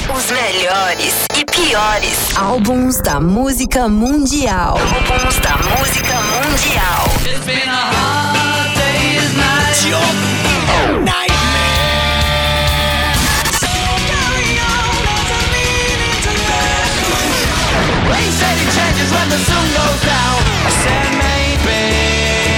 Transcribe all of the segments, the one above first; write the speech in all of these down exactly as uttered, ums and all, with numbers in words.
Os melhores e piores álbuns da música mundial. Álbuns da música mundial. It's been a hard day's night. Your nightmare. So carry on, there's a meaning to life. They say it changes when the sun goes down. I said maybe.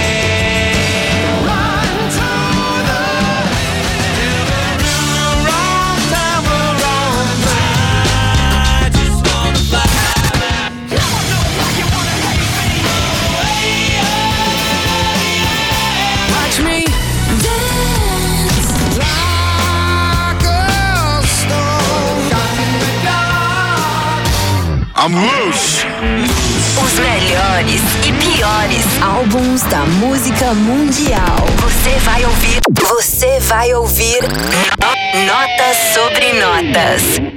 I'm loose. Os melhores e piores álbuns da música mundial. Você vai ouvir. Você vai ouvir Notas sobre Notas.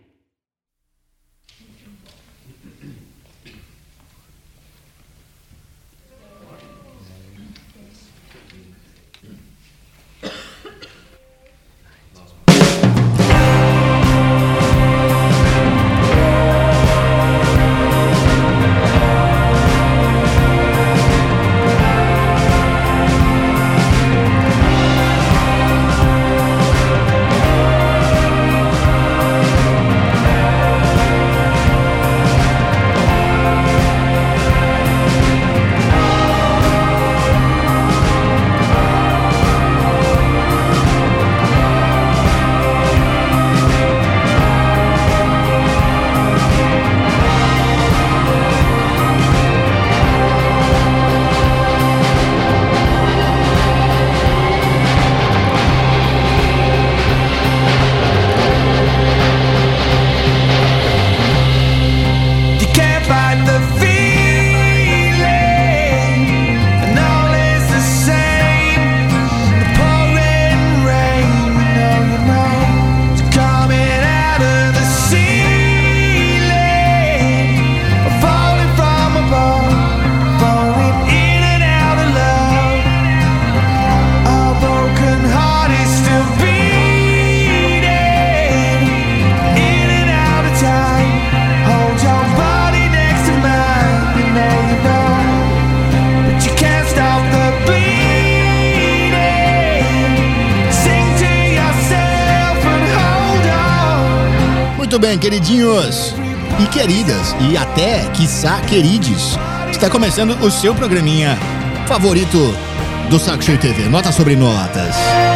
Muito bem, queridinhos e queridas, e até, quiçá, querides, está começando o seu programinha favorito do Saco Cheio T V, Notas sobre Notas.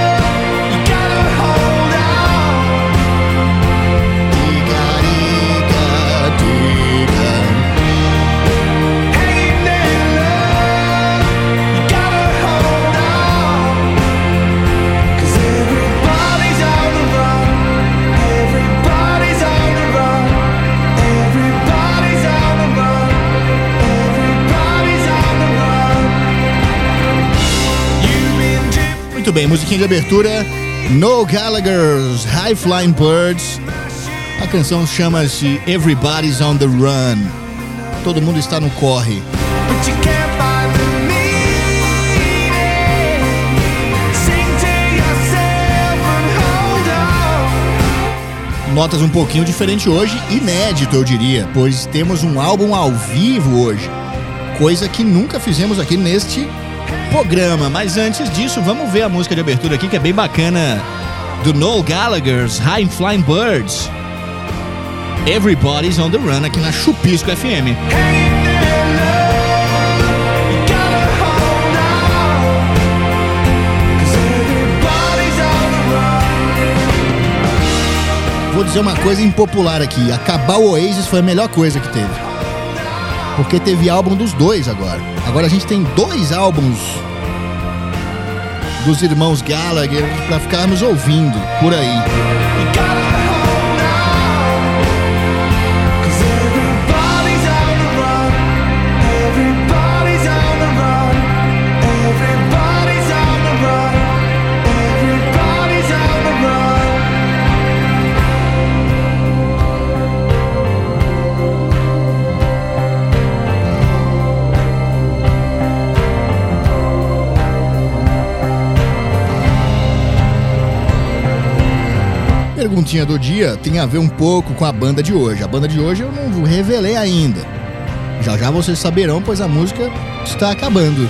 Muito bem, musiquinha de abertura, Noel Gallagher's High Flying Birds. A canção chama-se Everybody's on the Run. Todo mundo está no corre. Notas um pouquinho diferente hoje, inédito eu diria, pois temos um álbum ao vivo hoje, coisa que nunca fizemos aqui neste programa. Mas antes disso, vamos ver a música de abertura aqui, que é bem bacana, do Noel Gallagher's High Flying Birds, Everybody's on the Run, aqui na Chupisco F M. Vou dizer uma coisa impopular aqui, acabar o Oasis foi a melhor coisa que teve, porque teve álbum dos dois agora. Agora a gente tem dois álbuns dos irmãos Gallagher para ficarmos ouvindo por aí. perguntinha do dia tem a ver um pouco com a banda de hoje. A banda de hoje eu não revelei ainda. Já já vocês saberão, pois a música está acabando.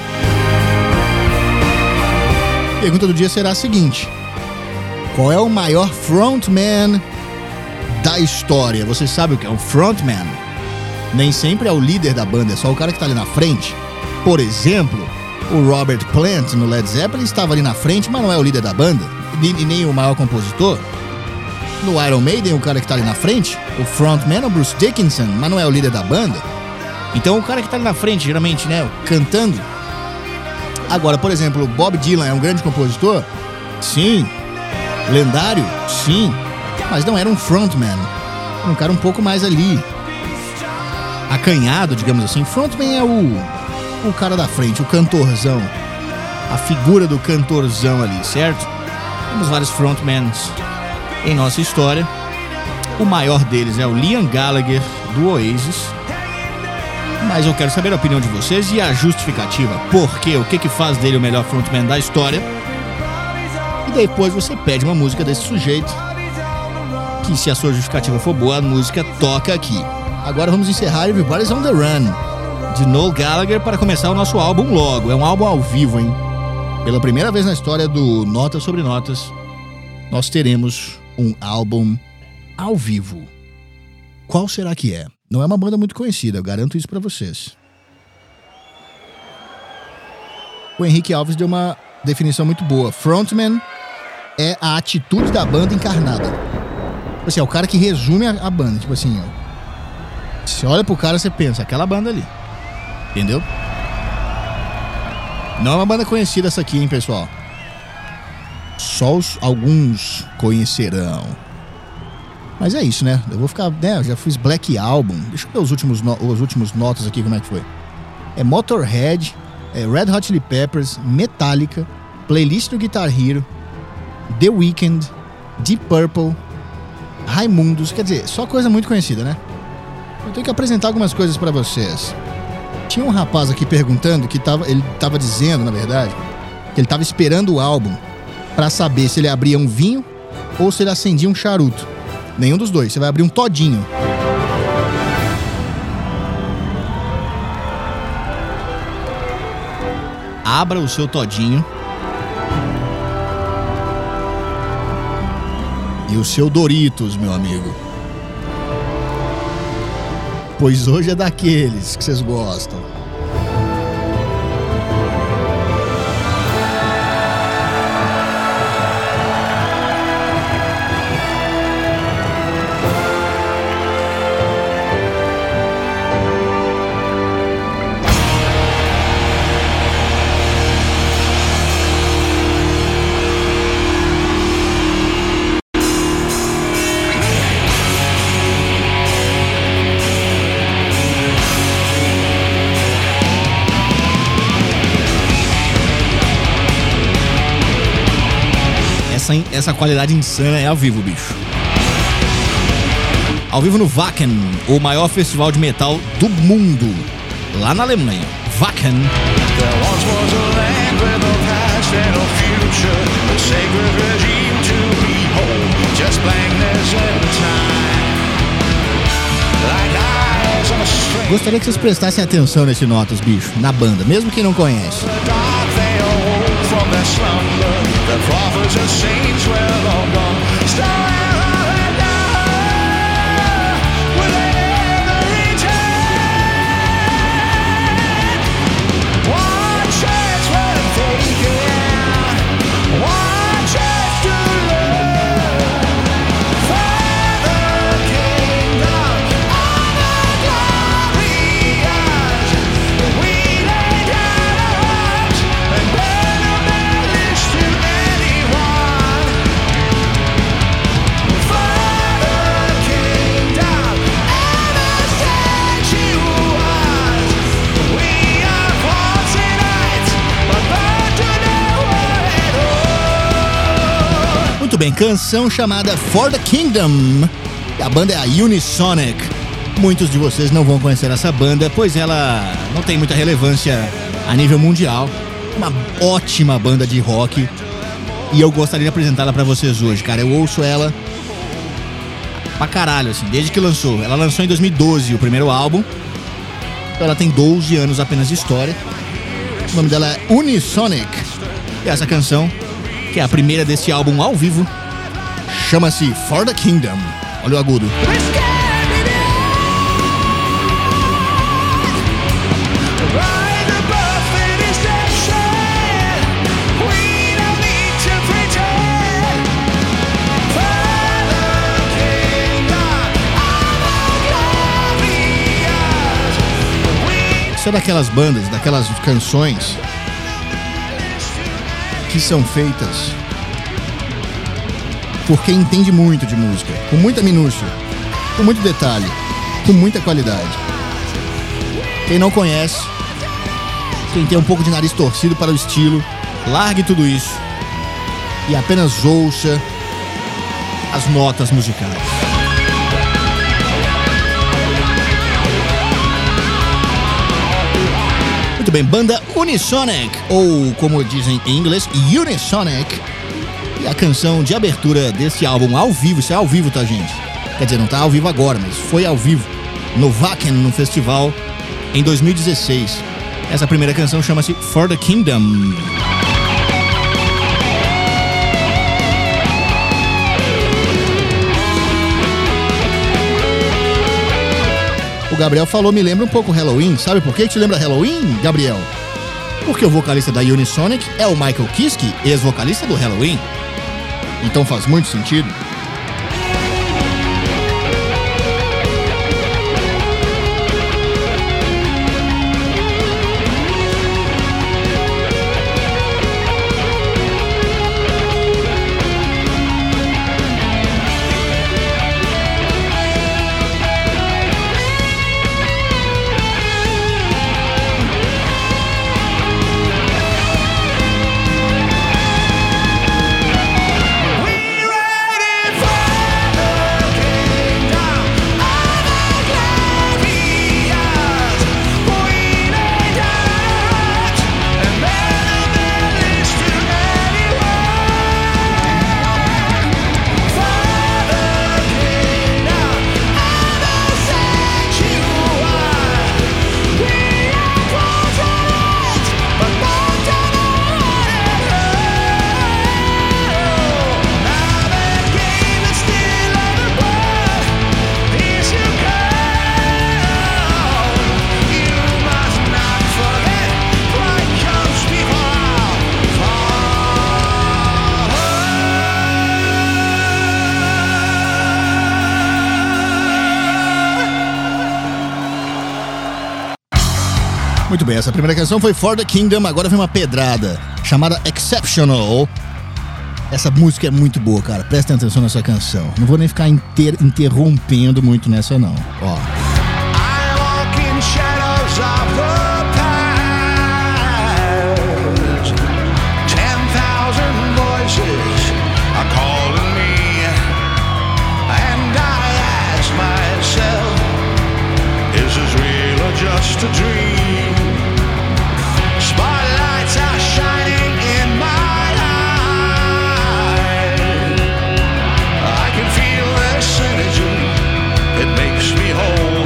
A pergunta do dia será a seguinte: qual é o maior frontman da história? Você sabe o que é um frontman? Nem sempre é o líder da banda, é só o cara que está ali na frente. Por exemplo, o Robert Plant no Led Zeppelin estava ali na frente, mas não é o líder da banda, e nem o maior compositor. No Iron Maiden, o cara que está ali na frente, o frontman é o Bruce Dickinson, mas não é o líder da banda. Então o cara que está ali na frente, geralmente, né, cantando. Agora, por exemplo, Bob Dylan é um grande compositor? Sim. Lendário? Sim. Mas não era um frontman. Era um cara um pouco mais ali acanhado, digamos assim. Frontman é o, o cara da frente, o cantorzão. A figura do cantorzão ali, certo? Temos vários frontmans em nossa história. O maior deles é o Liam Gallagher, do Oasis. Mas eu quero saber a opinião de vocês e a justificativa. Por quê? O que que faz dele o melhor frontman da história? E depois você pede uma música desse sujeito, que se a sua justificativa for boa, a música toca aqui. Agora vamos encerrar Everybody's on the Run, de Noel Gallagher, para começar o nosso álbum logo. É um álbum ao vivo, hein? Pela primeira vez na história do Notas sobre Notas, nós teremos um álbum ao vivo. Qual será que é? Não é uma banda muito conhecida, eu garanto isso pra vocês. O Henrique Alves deu uma definição muito boa. Frontman é a atitude da banda encarnada. Tipo assim, é o cara que resume a, a banda. Tipo assim, ó. Você olha pro cara, você pensa, aquela banda ali. Entendeu? Não é uma banda conhecida essa aqui, hein, pessoal? Só os, alguns conhecerão. Mas é isso, né? Eu vou ficar, né? Eu já fiz Black Album. Deixa eu ver os últimos, no, os últimos notas aqui, como é que foi. É Motorhead, é Red Hot Chili Peppers, Metallica, Playlist do Guitar Hero, The Weeknd, Deep Purple, Raimundos. Quer dizer, só coisa muito conhecida, né? Eu tenho que apresentar algumas coisas pra vocês. Tinha um rapaz aqui perguntando, que tava, ele tava dizendo, na verdade, que ele tava esperando o álbum pra saber se ele abria um vinho ou se ele acendia um charuto. Nenhum dos dois, você vai abrir um todinho. Abra o seu todinho. E o seu Doritos, meu amigo. Pois hoje é daqueles que vocês gostam. Essa, essa qualidade insana é ao vivo, bicho. Ao vivo no Wacken, o maior festival de metal do mundo, lá na Alemanha. Wacken. Gostaria que vocês prestassem atenção nesse Notas, bicho, na banda, mesmo quem não conhece. The prophets and saints were long gone. Still alive now. Will they ever return? One chance worth taking. One chance to learn. For the kingdom of the glorious, we lay down our arms and burn our bellies to anyone. For the kingdom and the sanctuaries, we are false tonight, but burn to nowhere at all. Muito bem, canção chamada For the Kingdom. A banda é a Unisonic. Muitos de vocês não vão conhecer essa banda, pois ela não tem muita relevância a nível mundial. Uma ótima banda de rock. E eu gostaria de apresentá-la pra vocês hoje, cara. Eu ouço ela pra caralho, assim, desde que lançou. Ela lançou em dois mil e doze o primeiro álbum. Então ela tem doze anos apenas de história. O nome dela é Unisonic. E essa canção, que é a primeira desse álbum ao vivo, chama-se For the Kingdom. Olha o agudo. Isso é daquelas bandas, daquelas canções que são feitas por quem entende muito de música, com muita minúcia, com muito detalhe, com muita qualidade. Quem não conhece, quem tem um pouco de nariz torcido para o estilo, largue tudo isso e apenas ouça as notas musicais. Muito bem, banda Unisonic, ou como dizem em inglês, Unisonic. E a canção de abertura desse álbum ao vivo, isso é ao vivo, tá, gente? Quer dizer, não tá ao vivo agora, mas foi ao vivo no Wacken, no festival, em dois mil e dezesseis. Essa primeira canção chama-se For the Kingdom. O Gabriel falou, me lembra um pouco Halloween. Sabe por que te lembra Halloween, Gabriel? Porque o vocalista da Unisonic é o Michael Kiske, ex-vocalista do Halloween. Então faz muito sentido. Muito bem, essa primeira canção foi For the Kingdom, agora vem uma pedrada chamada Exceptional. Essa música é muito boa, cara, prestem atenção nessa canção. Não vou nem ficar inter- interrompendo muito nessa não, ó. Just a dream. Spotlights are shining in my eyes. I can feel this energy. It makes me whole.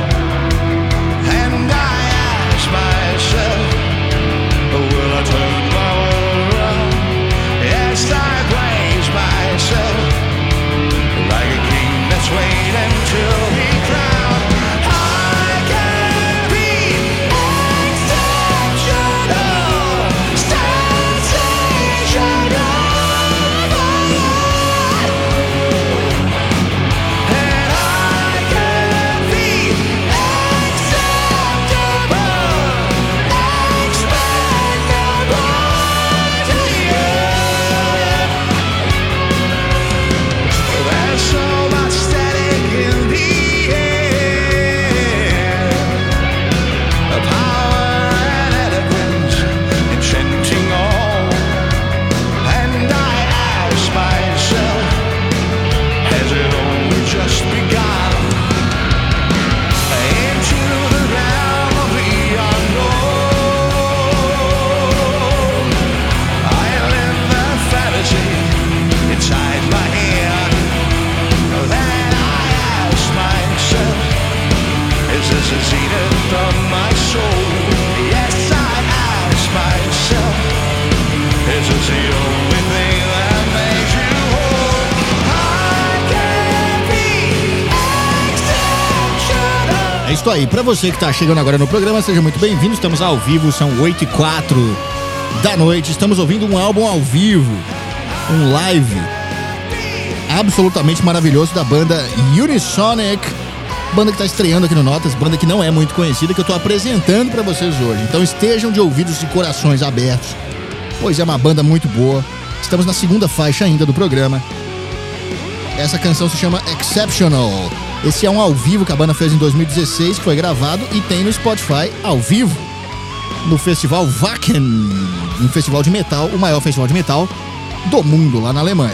É isso aí. Pra você que tá chegando agora no programa, seja muito bem-vindo. Estamos ao vivo, são oito e quatro da noite. Estamos ouvindo um álbum ao vivo, um live absolutamente maravilhoso da banda Unisonic. Banda que tá estreando aqui no Notas, banda que não é muito conhecida, que eu tô apresentando pra vocês hoje. Então estejam de ouvidos e corações abertos, pois é uma banda muito boa. Estamos na segunda faixa ainda do programa. Essa canção se chama Exceptional. Esse é um ao vivo que a banda fez em dois mil e dezesseis, que foi gravado e tem no Spotify ao vivo, no Festival Wacken, um festival de metal, o maior festival de metal do mundo, lá na Alemanha.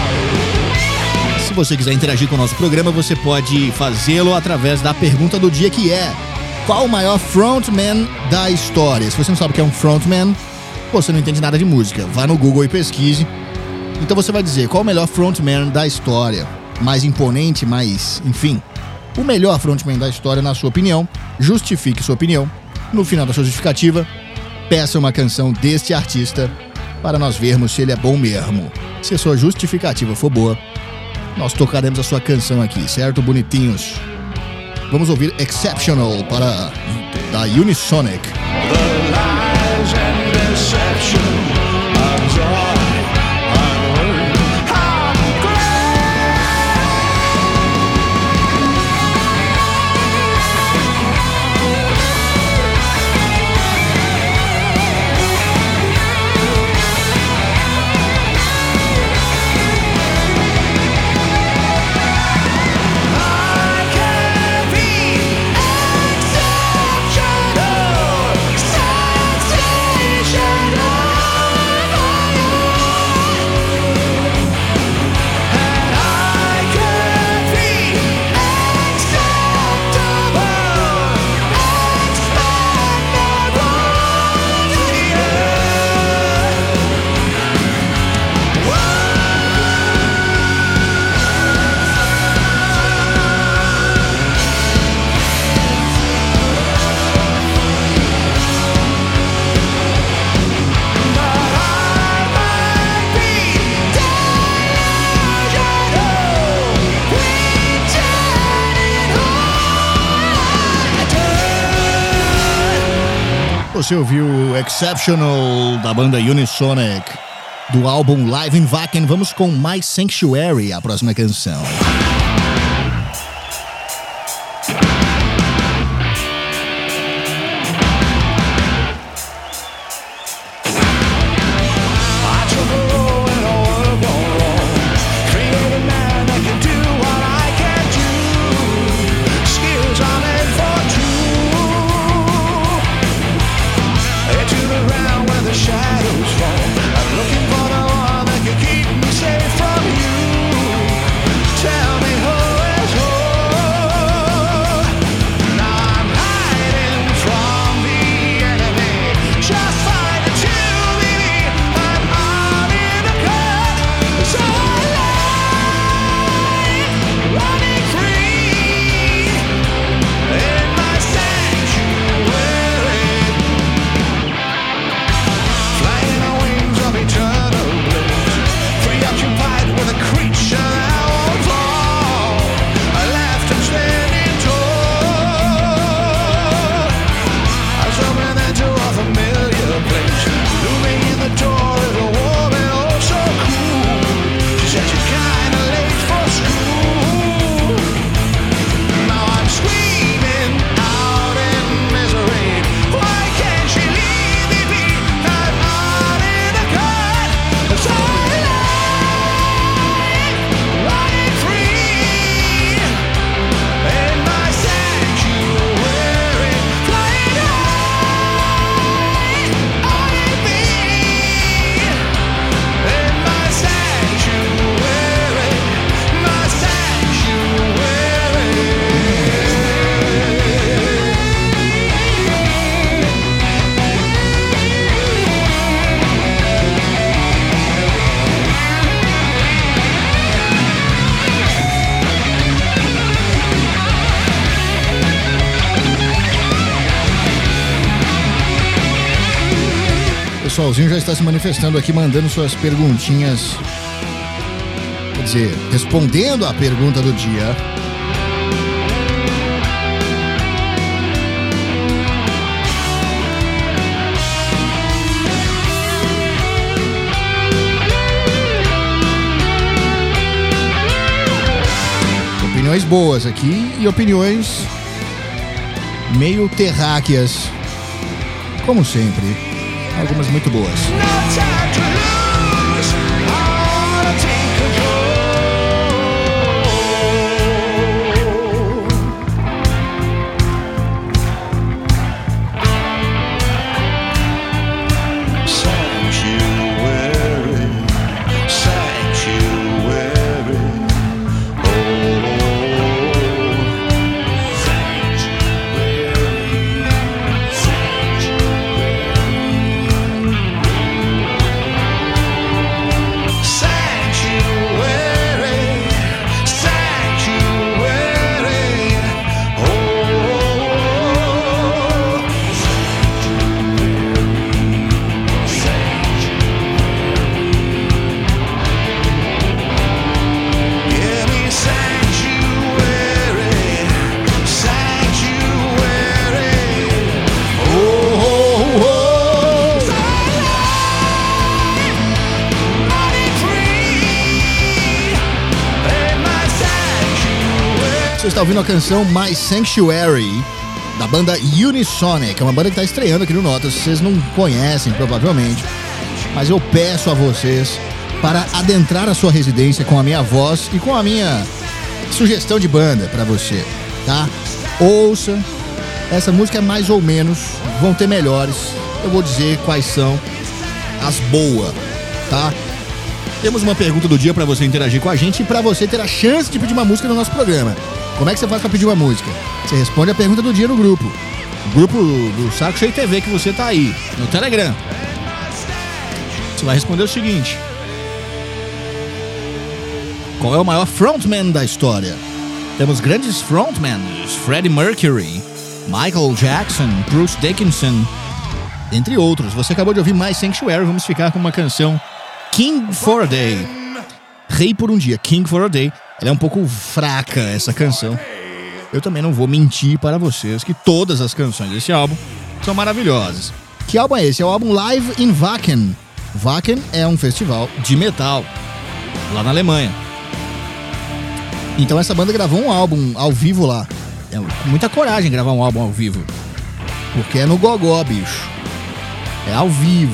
Se você quiser interagir com o nosso programa, você pode fazê-lo através da pergunta do dia, que é: qual o maior frontman da história? Se você não sabe o que é um frontman, você não entende nada de música. Vá no Google e pesquise. Então você vai dizer qual o melhor frontman da história. Mais imponente, mais... enfim. O melhor frontman da história, na sua opinião. Justifique sua opinião. No final da sua justificativa, peça uma canção deste artista para nós vermos se ele é bom mesmo. Se a sua justificativa for boa, nós tocaremos a sua canção aqui, certo, bonitinhos? Vamos ouvir Exceptional para da Unisonic. The lies and deception of joy. Você ouviu Exceptional da banda Unisonic, do álbum Live in Wacken. Vamos com My Sanctuary, a próxima canção. O pessoalzinho já está se manifestando aqui, mandando suas perguntinhas. Quer dizer, respondendo a pergunta do dia. opiniões boas aqui e opiniões meio terráqueas, como sempre. Algumas muito boas. Você está ouvindo a canção My Sanctuary, da banda Unisonic, é uma banda que está estreando aqui no Notas. Vocês não conhecem, provavelmente, mas eu peço a vocês para adentrar a sua residência com a minha voz e com a minha sugestão de banda para você, tá? Ouça, essa música é mais ou menos, vão ter melhores, eu vou dizer quais são as boas, tá? Temos uma pergunta do dia para você interagir com a gente e para você ter a chance de pedir uma música no nosso programa. Como é que você faz para pedir uma música? Você responde a pergunta do dia no grupo. O grupo do Saco Cheio T V que você tá aí, no Telegram. Você vai responder o seguinte: qual é o maior frontman da história? Temos grandes frontmans: Freddie Mercury, Michael Jackson, Bruce Dickinson, entre outros. Você acabou de ouvir My Sanctuary. Vamos ficar com uma canção, King for a Day, Rei por um Dia, King for a Day. Ela é um pouco fraca, essa canção. Eu também não vou mentir para vocês que todas as canções desse álbum são maravilhosas. Que álbum é esse? É o álbum Live in Wacken. Wacken é um festival de metal lá na Alemanha. Então essa banda gravou um álbum ao vivo lá. É muita coragem gravar um álbum ao vivo, porque é no gogó, bicho. É ao vivo.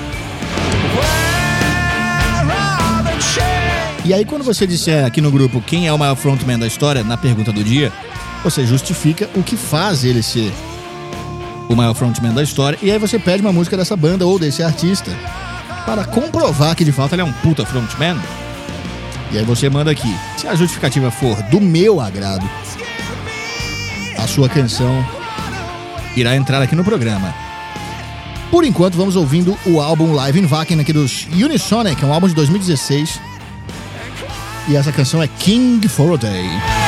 E aí quando você disser aqui no grupo quem é o maior frontman da história, na pergunta do dia, você justifica o que faz ele ser o maior frontman da história. E aí você pede uma música dessa banda ou desse artista para comprovar que de fato ele é um puta frontman. E aí você manda aqui. Se a justificativa for do meu agrado, a sua canção irá entrar aqui no programa. Por enquanto vamos ouvindo o álbum Live in Wacken aqui dos Unisonic, é um álbum de dois mil e dezesseis. E essa canção é King for a Day.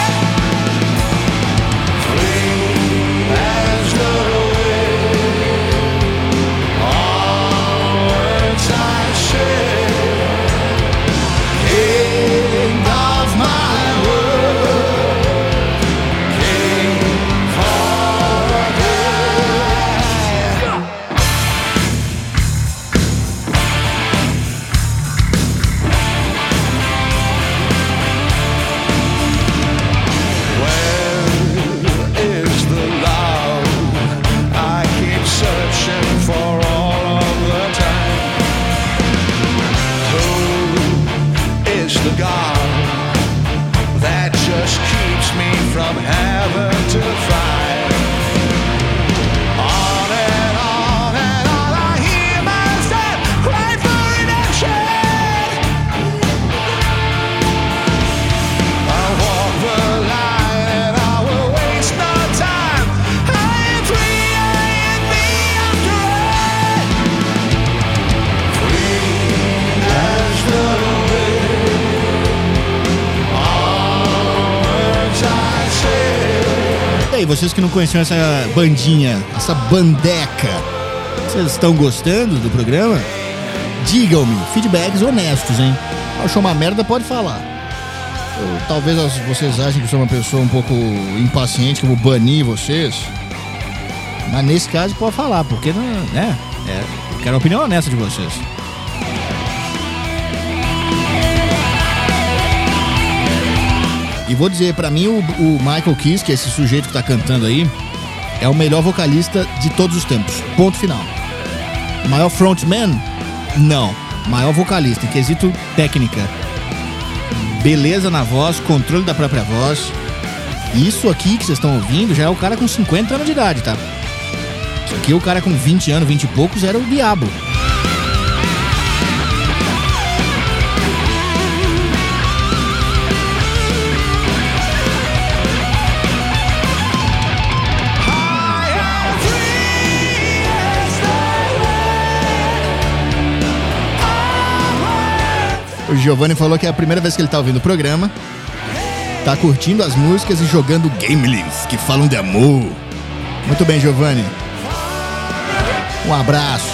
Vocês que não conheciam essa bandinha, essa bandeca, vocês estão gostando do programa? Digam-me, feedbacks honestos, hein? Achou uma merda, pode falar. Eu, talvez vocês achem que eu sou uma pessoa um pouco impaciente, que eu vou banir vocês. Mas nesse caso pode falar, porque não, né? É, eu quero a opinião honesta de vocês. E vou dizer, pra mim, o, o Michael Kiske, esse sujeito que tá cantando aí, é o melhor vocalista de todos os tempos. Ponto final. Maior frontman? Não. Maior vocalista, em quesito técnica. Beleza na voz, controle da própria voz. Isso aqui que vocês estão ouvindo já é o cara com cinquenta anos de idade, tá? Isso aqui, o cara com vinte anos, vinte e poucos, era o diabo. O Giovanni falou que é a primeira vez que ele tá ouvindo o programa. Tá curtindo as músicas e jogando gamelings que falam de amor. Muito bem, Giovanni. Um abraço.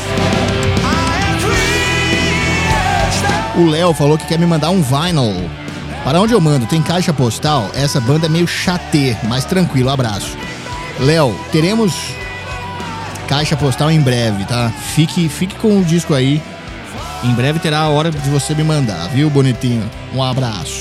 O Léo falou que quer me mandar um vinyl. Para onde eu mando? Tem caixa postal? Essa banda é meio chatê, mas tranquilo, abraço. Léo, teremos caixa postal em breve, tá? Fique, fique com o disco aí. Em breve terá a hora de você me mandar, viu, bonitinho? Um abraço.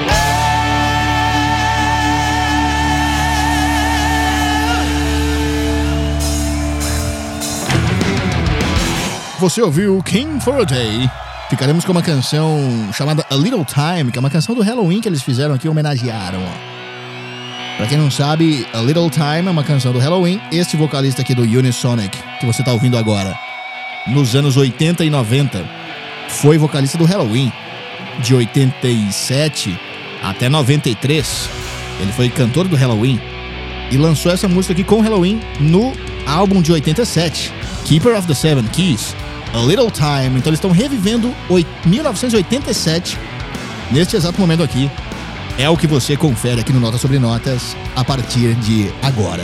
Você ouviu King for a Day. Ficaremos com uma canção chamada A Little Time, que é uma canção do Halloween que eles fizeram aqui, homenagearam. Pra quem não sabe, A Little Time é uma canção do Halloween. Este vocalista aqui do Unisonic, que você tá ouvindo agora, nos anos oitenta e noventa, foi vocalista do Halloween. De oitenta e sete até noventa e três, ele foi cantor do Halloween e lançou essa música aqui com o Halloween no álbum de oitenta e sete, Keeper of the Seven Keys, A Little Time. Então eles estão revivendo mil novecentos e oitenta e sete neste exato momento aqui. É o que você confere aqui no Notas Sobre Notas a partir de agora.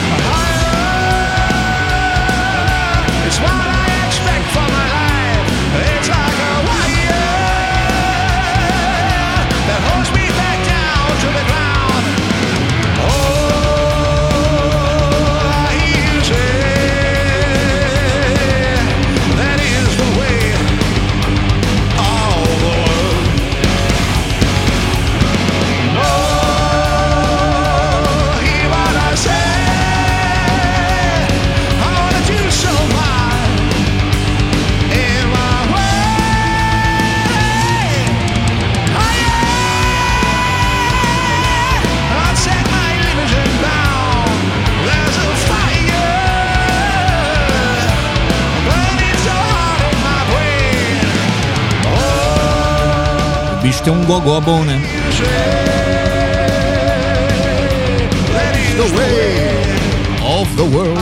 O bicho tem um gogó bom, né? The way of the world.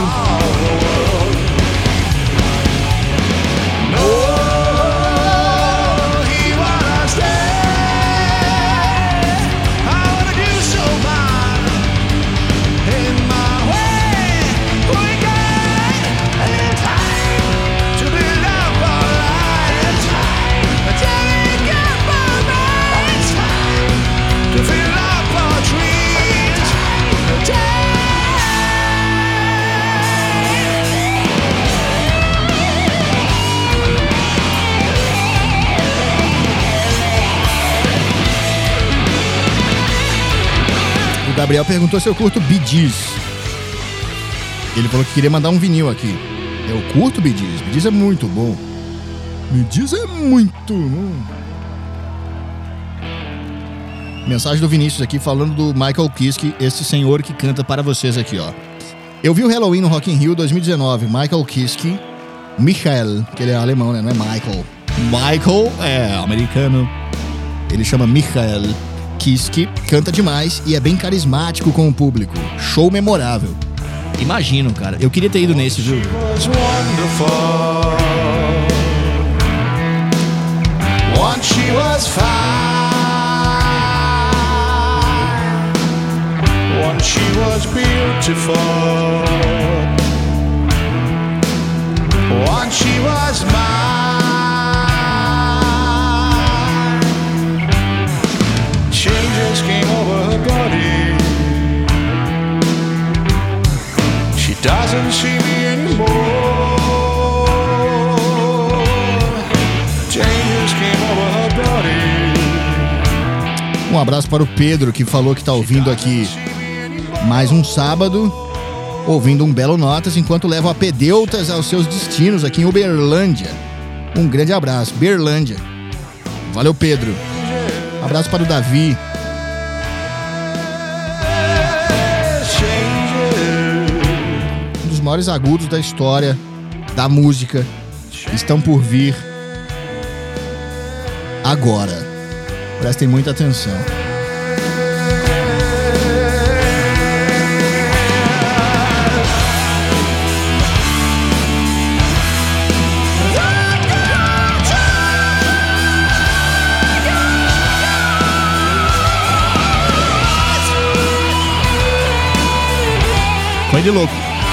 O Gabriel perguntou se eu curto Bee Gees. Ele falou que queria mandar um vinil aqui. Eu curto Bee Gees. Bee Gees é muito bom. Bee Gees é muito bom. Mensagem do Vinícius aqui falando do Michael Kiske, esse senhor que canta para vocês aqui, ó. Eu vi o Halloween no Rock in Rio dois mil e dezenove. Michael Kiske, Michael, que ele é alemão, né? Não é Michael. Michael é americano. Ele chama Michael Kiske, canta demais e é bem carismático com o público. Show memorável. Imagino, cara. Eu queria ter ido nesse, viu? Once she was fine. Once she was beautiful. Once she was mine. Changes came over her body. She doesn't see me anymore. Changes came over her body. Um Um abraço para o Pedro, que falou que tá ouvindo aqui mais um sábado, ouvindo um belo Notas, enquanto leva apedeutas aos seus destinos aqui em Uberlândia. Um grande abraço, Berlândia. Valeu, Pedro. Um abraço para o Davi. Um dos maiores agudos da história da música estão por vir agora. Prestem muita atenção. Coisa de louco.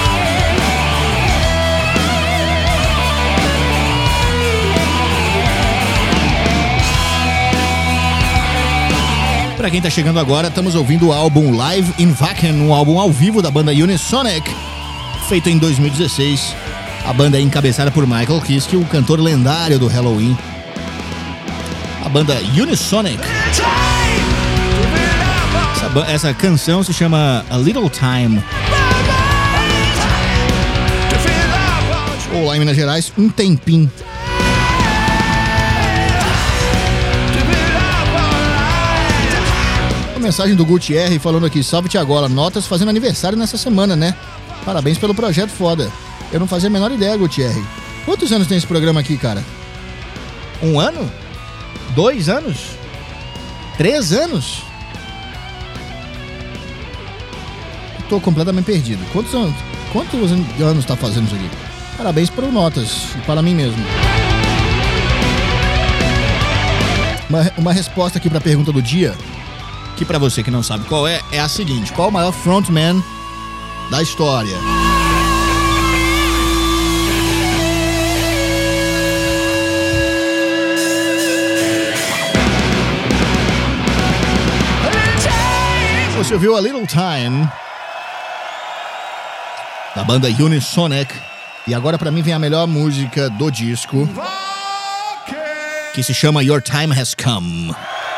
Pra quem tá chegando agora, estamos ouvindo o álbum Live in Wacken, um álbum ao vivo da banda Unisonic, feito em dois mil e dezesseis. A banda é encabeçada por Michael Kiske, o cantor lendário do Halloween. A banda Unisonic. Essa, essa canção se chama A Little Time. Ou lá em Minas Gerais, Um Tempinho. Mensagem do Gutierre falando aqui: salve Tiagola, Notas fazendo aniversário nessa semana, né? Parabéns pelo projeto foda. Eu não fazia a menor ideia, Gutierre. Quantos anos tem esse programa aqui, cara? Um ano? Dois anos? Três anos? Tô completamente perdido. Quantos anos, quantos anos tá fazendo isso aqui? Parabéns pro Notas e para mim mesmo. Uma, uma resposta aqui pra pergunta do dia, que pra você que não sabe qual é, é a seguinte: qual o maior frontman da história? Você ouviu A Little Time da banda Unisonic, e agora pra mim vem a melhor música do disco, que se chama Your Time Has Come.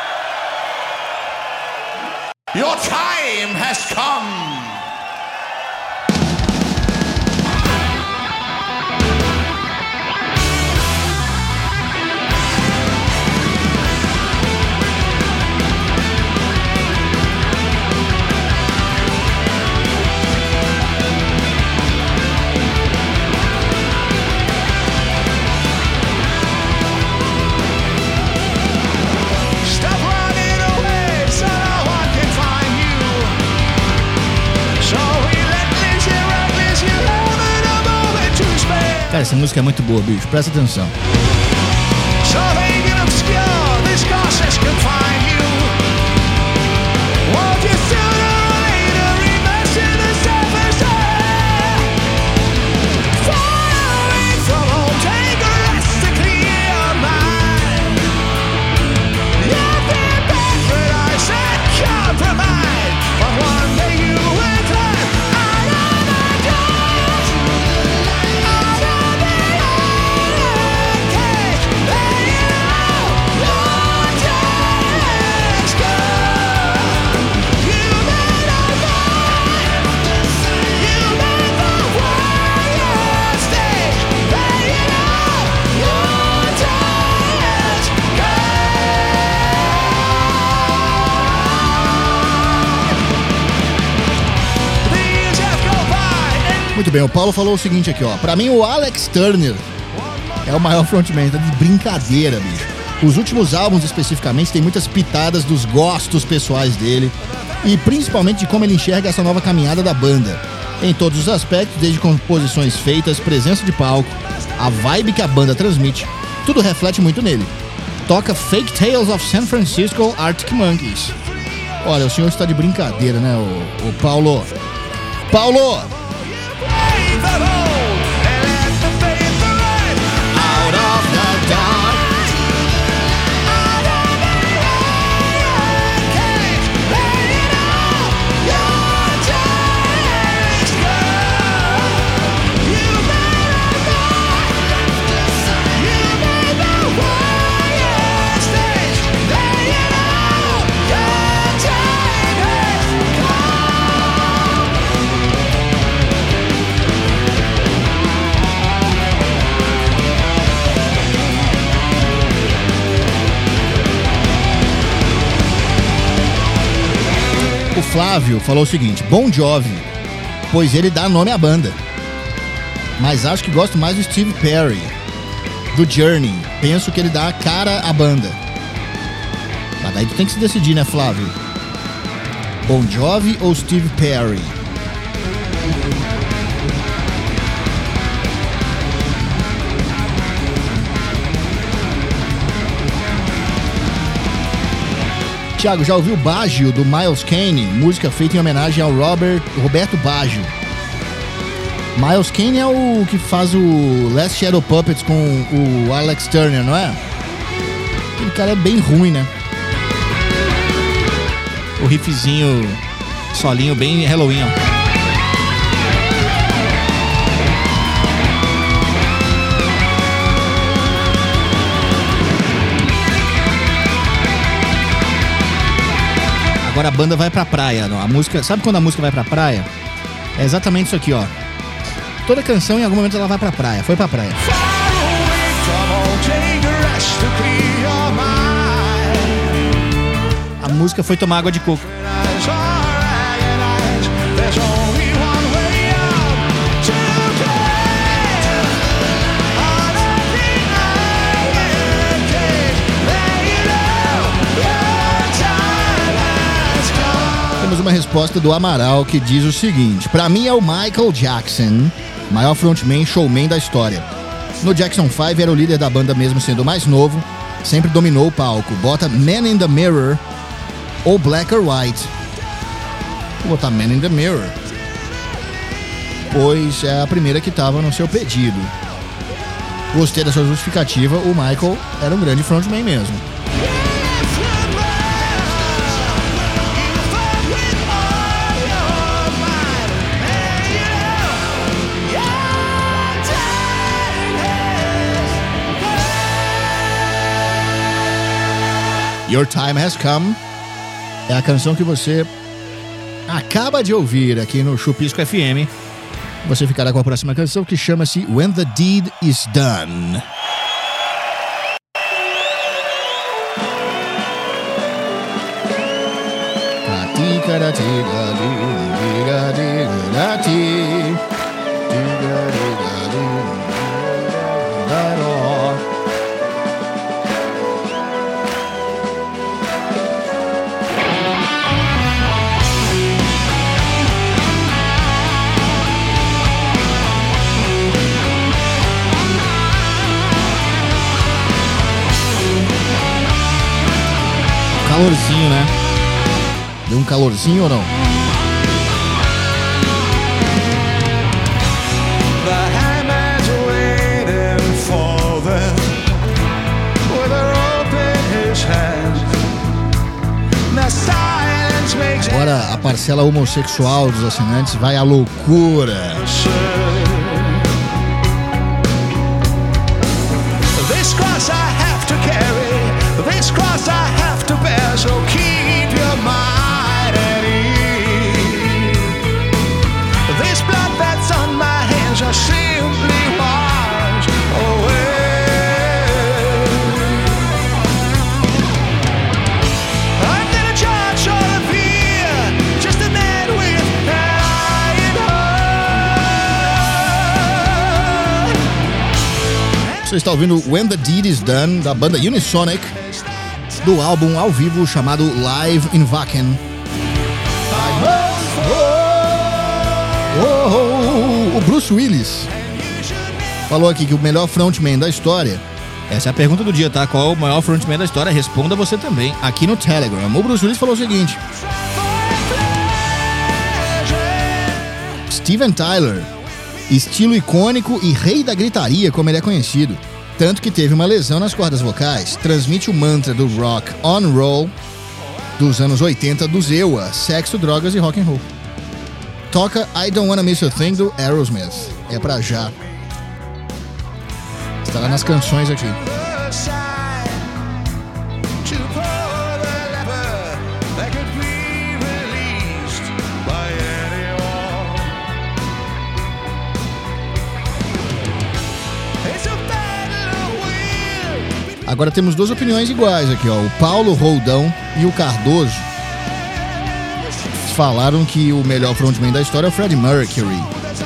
Your time has come. Cara, essa música é muito boa, bicho. Presta atenção. Muito bem, o Paulo falou o seguinte aqui, ó. Pra mim, o Alex Turner é o maior frontman, tá de brincadeira, bicho. Os últimos álbuns, especificamente, tem muitas pitadas dos gostos pessoais dele e principalmente de como ele enxerga essa nova caminhada da banda. Em todos os aspectos, desde composições feitas, presença de palco, a vibe que a banda transmite, tudo reflete muito nele. Toca Fake Tales of San Francisco, Arctic Monkeys. Olha, o senhor está de brincadeira, né, o, o Paulo? Paulo! Yeah! Flávio falou o seguinte: Bon Jovi, pois ele dá nome à banda. Mas acho que gosto mais do Steve Perry, do Journey. Penso que ele dá a cara à banda. Mas daí tu tem que se decidir, né, Flávio? Bon Jovi ou Steve Perry? Thiago, já ouviu Baggio, do Miles Kane? Música feita em homenagem ao Robert, Roberto Baggio. Miles Kane é o que faz o Last Shadow Puppets com o Alex Turner, não é? Aquele cara é bem ruim, né? O riffzinho, solinho bem Halloween, ó. Agora a banda vai pra praia, não? A música, sabe quando a música vai pra praia? É exatamente isso aqui, ó. Toda canção em algum momento ela vai pra praia, foi pra praia. A música foi tomar água de coco. Temos uma resposta do Amaral que diz o seguinte: pra mim é o Michael Jackson, maior frontman, showman da história. No Jackson cinco era o líder da banda mesmo sendo o mais novo, sempre dominou o palco. Bota Man in the Mirror ou Black or White. Vou botar Man in the Mirror, pois é a primeira que estava no seu pedido. Gostei da sua justificativa, o Michael era um grande frontman mesmo. Your Time Has Come é a canção que você acaba de ouvir aqui no Chupisco F M. Você ficará com a próxima canção, que chama-se When the Deed is Done. Calorzinho, né? Deu um calorzinho ou não? Agora a parcela homossexual dos assinantes vai à loucura. This cross I have to carry, this cross I have to bear, so keep your mind at ease. This blood that's on my hands just simply wash away. I'm gonna judge all of you, just a man with an iron heart. Você está ouvindo When the Deed is Done, da banda Unisonic, do álbum ao vivo chamado Live in Wacken. Oh, oh, oh, o Bruce Willis falou aqui que o melhor frontman da história. Essa é a pergunta do dia, tá? Qual é o maior frontman da história? Responda você também aqui no Telegram. O Bruce Willis falou o seguinte: Steven Tyler, estilo icônico e rei da gritaria, como ele é conhecido. Tanto que teve uma lesão nas cordas vocais. Transmite o mantra do rock on roll dos anos oitenta dos E W A, sexo, drogas e rock and roll. Toca I Don't Wanna Miss a Thing do Aerosmith. É pra já. Estará nas canções aqui. Agora temos duas opiniões iguais aqui, ó. O Paulo Roldão e o Cardoso falaram que o melhor frontman da história é o Freddie Mercury.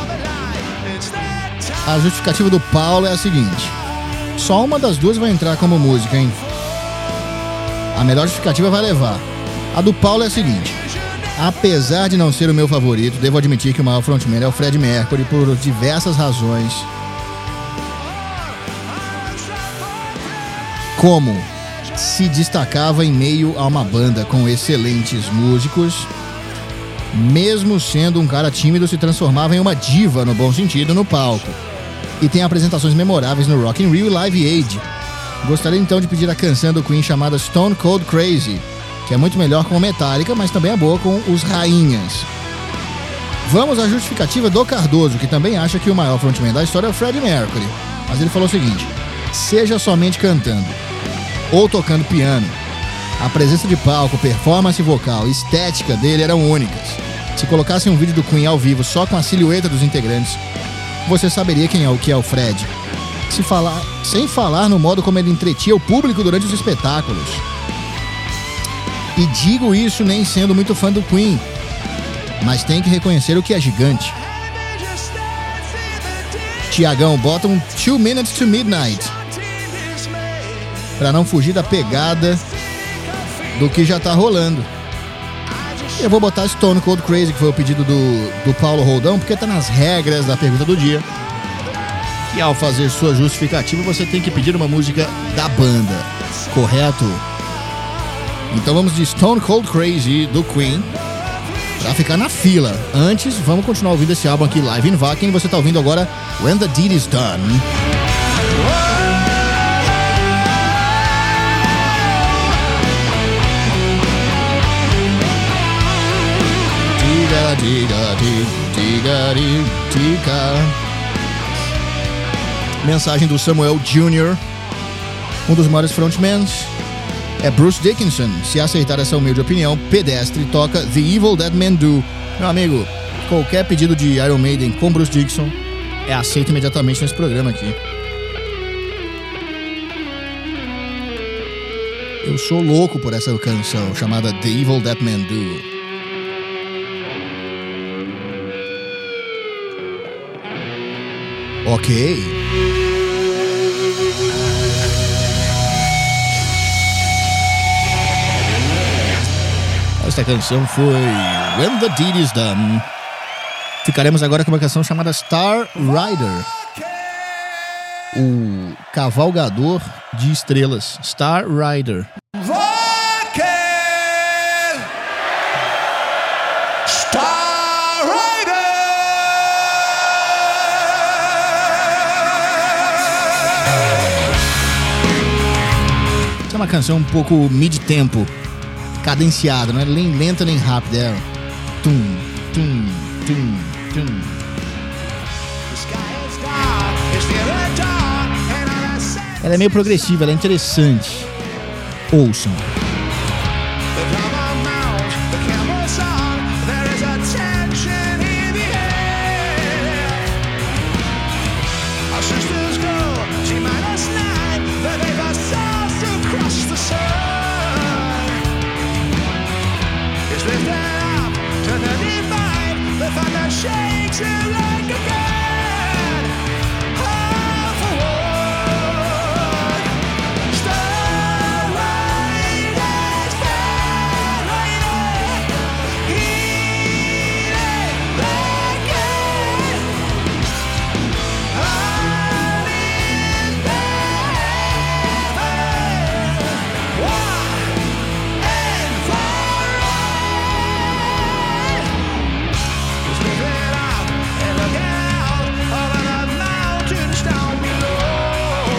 A justificativa do Paulo é a seguinte: só uma das duas vai entrar como música, hein? A melhor justificativa vai levar. A do Paulo é a seguinte: apesar de não ser o meu favorito, devo admitir que o maior frontman é o Freddie Mercury por diversas razões. Como se destacava em meio a uma banda com excelentes músicos, mesmo sendo um cara tímido, se transformava em uma diva, no bom sentido, no palco. E tem apresentações memoráveis no Rock in Rio e Live Aid. Gostaria então de pedir a canção do Queen chamada Stone Cold Crazy, que é muito melhor com o Metallica, mas também é boa com os Rainhas. Vamos à justificativa do Cardoso, que também acha que o maior frontman da história é o Freddie Mercury. Mas ele falou o seguinte: seja somente cantando ou tocando piano, a presença de palco, performance vocal e estética dele eram únicas. Se colocassem um vídeo do Queen ao vivo só com a silhueta dos integrantes, você saberia quem é o que é o Fred. Se falar, sem falar no modo como ele entretia o público durante os espetáculos. E digo isso nem sendo muito fã do Queen, mas tem que reconhecer o que é gigante. Tiagão, bota um Two Minutes to Midnight pra não fugir da pegada do que já tá rolando. Eu vou botar Stone Cold Crazy, que foi o pedido do, do Paulo Roldão, porque tá nas regras da pergunta do dia. E ao fazer sua justificativa, você tem que pedir uma música da banda, correto? Então vamos de Stone Cold Crazy, do Queen, pra ficar na fila. Antes, vamos continuar ouvindo esse álbum aqui live in Wacken. Você tá ouvindo agora When the Deed is Done. Diga, diga, diga, diga. Mensagem do Samuel Júnior Um dos maiores frontmans é Bruce Dickinson. Se aceitar essa humilde opinião, Pedestre toca The Evil That Men Do. Meu amigo, qualquer pedido de Iron Maiden com Bruce Dickinson é aceito imediatamente nesse programa aqui. Eu sou louco por essa canção chamada The Evil That Men Do. Ok. Esta canção foi When the Deed is Done. Ficaremos agora com uma canção chamada Star Rider, o cavalgador de estrelas. Star Rider. Wacken! Star Rider! Essa é uma canção um pouco mid-tempo, cadenciada, não é nem lenta nem rápida, é tum, tum, tum, tum. Ela é meio progressiva, ela é interessante. Ouçam. Shakes it like a gun. Half a word. Star Rider, Star Rider, healing like it. I'm in heaven. One and for all. Living up and look out over the mountains down below.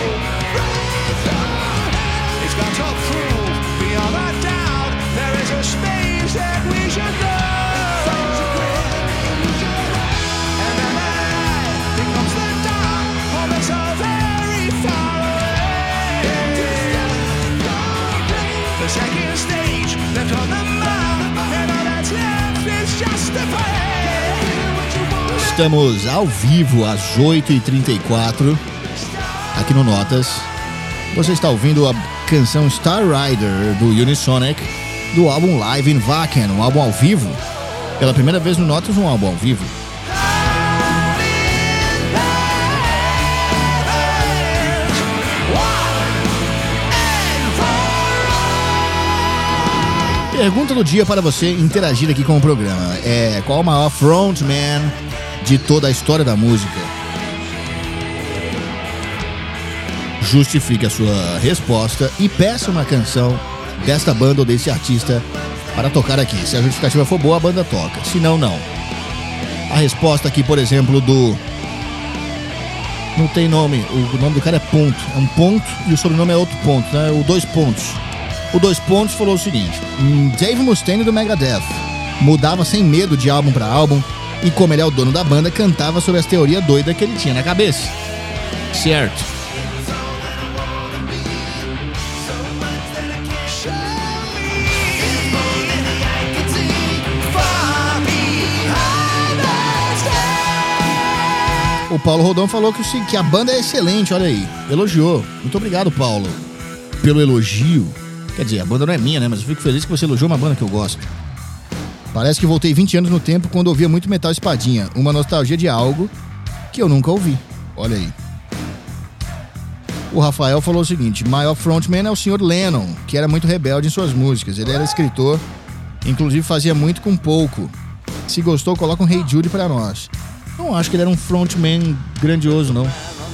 It's got to prove beyond a doubt there is a space that we should go. And the night becomes the dark, home is so very far away. The second stage left on the map, and all that's left is just a play. Estamos ao vivo às oito e trinta e quatro aqui no Notas. Você está ouvindo a canção Star Rider do Unisonic, do álbum Live in Wacken, um álbum ao vivo Pela primeira vez no Notas, um álbum ao vivo. Pergunta do dia para você interagir aqui com o programa. É, qual o maior frontman de toda a história da música? Justifique a sua resposta e peça uma canção desta banda ou desse artista para tocar aqui. Se a justificativa for boa, a banda toca. Se não, não. A resposta aqui, por exemplo, do... Não tem nome. O nome do cara é Ponto. É um ponto e o sobrenome é outro ponto, né? O Dois Pontos. O Dois Pontos falou o seguinte: Dave Mustaine do Megadeth mudava sem medo de álbum para álbum e, como ele é o dono da banda, cantava sobre as teorias doidas que ele tinha na cabeça. Certo. O Paulo Rodão falou que, o, que a banda é excelente, olha aí. Elogiou. Muito obrigado, Paulo, pelo elogio. Quer dizer, a banda não é minha, né? Mas eu fico feliz que você elogiou uma banda que eu gosto. Parece que voltei vinte anos no tempo quando ouvia muito Metal Espadinha. Uma nostalgia de algo que eu nunca ouvi. Olha aí. O Rafael falou o seguinte: maior frontman é o senhor Lennon, que era muito rebelde em suas músicas. Ele era escritor, inclusive fazia muito com pouco. Se gostou, coloca um Hey Jude pra nós. Não acho que ele era um frontman grandioso, não.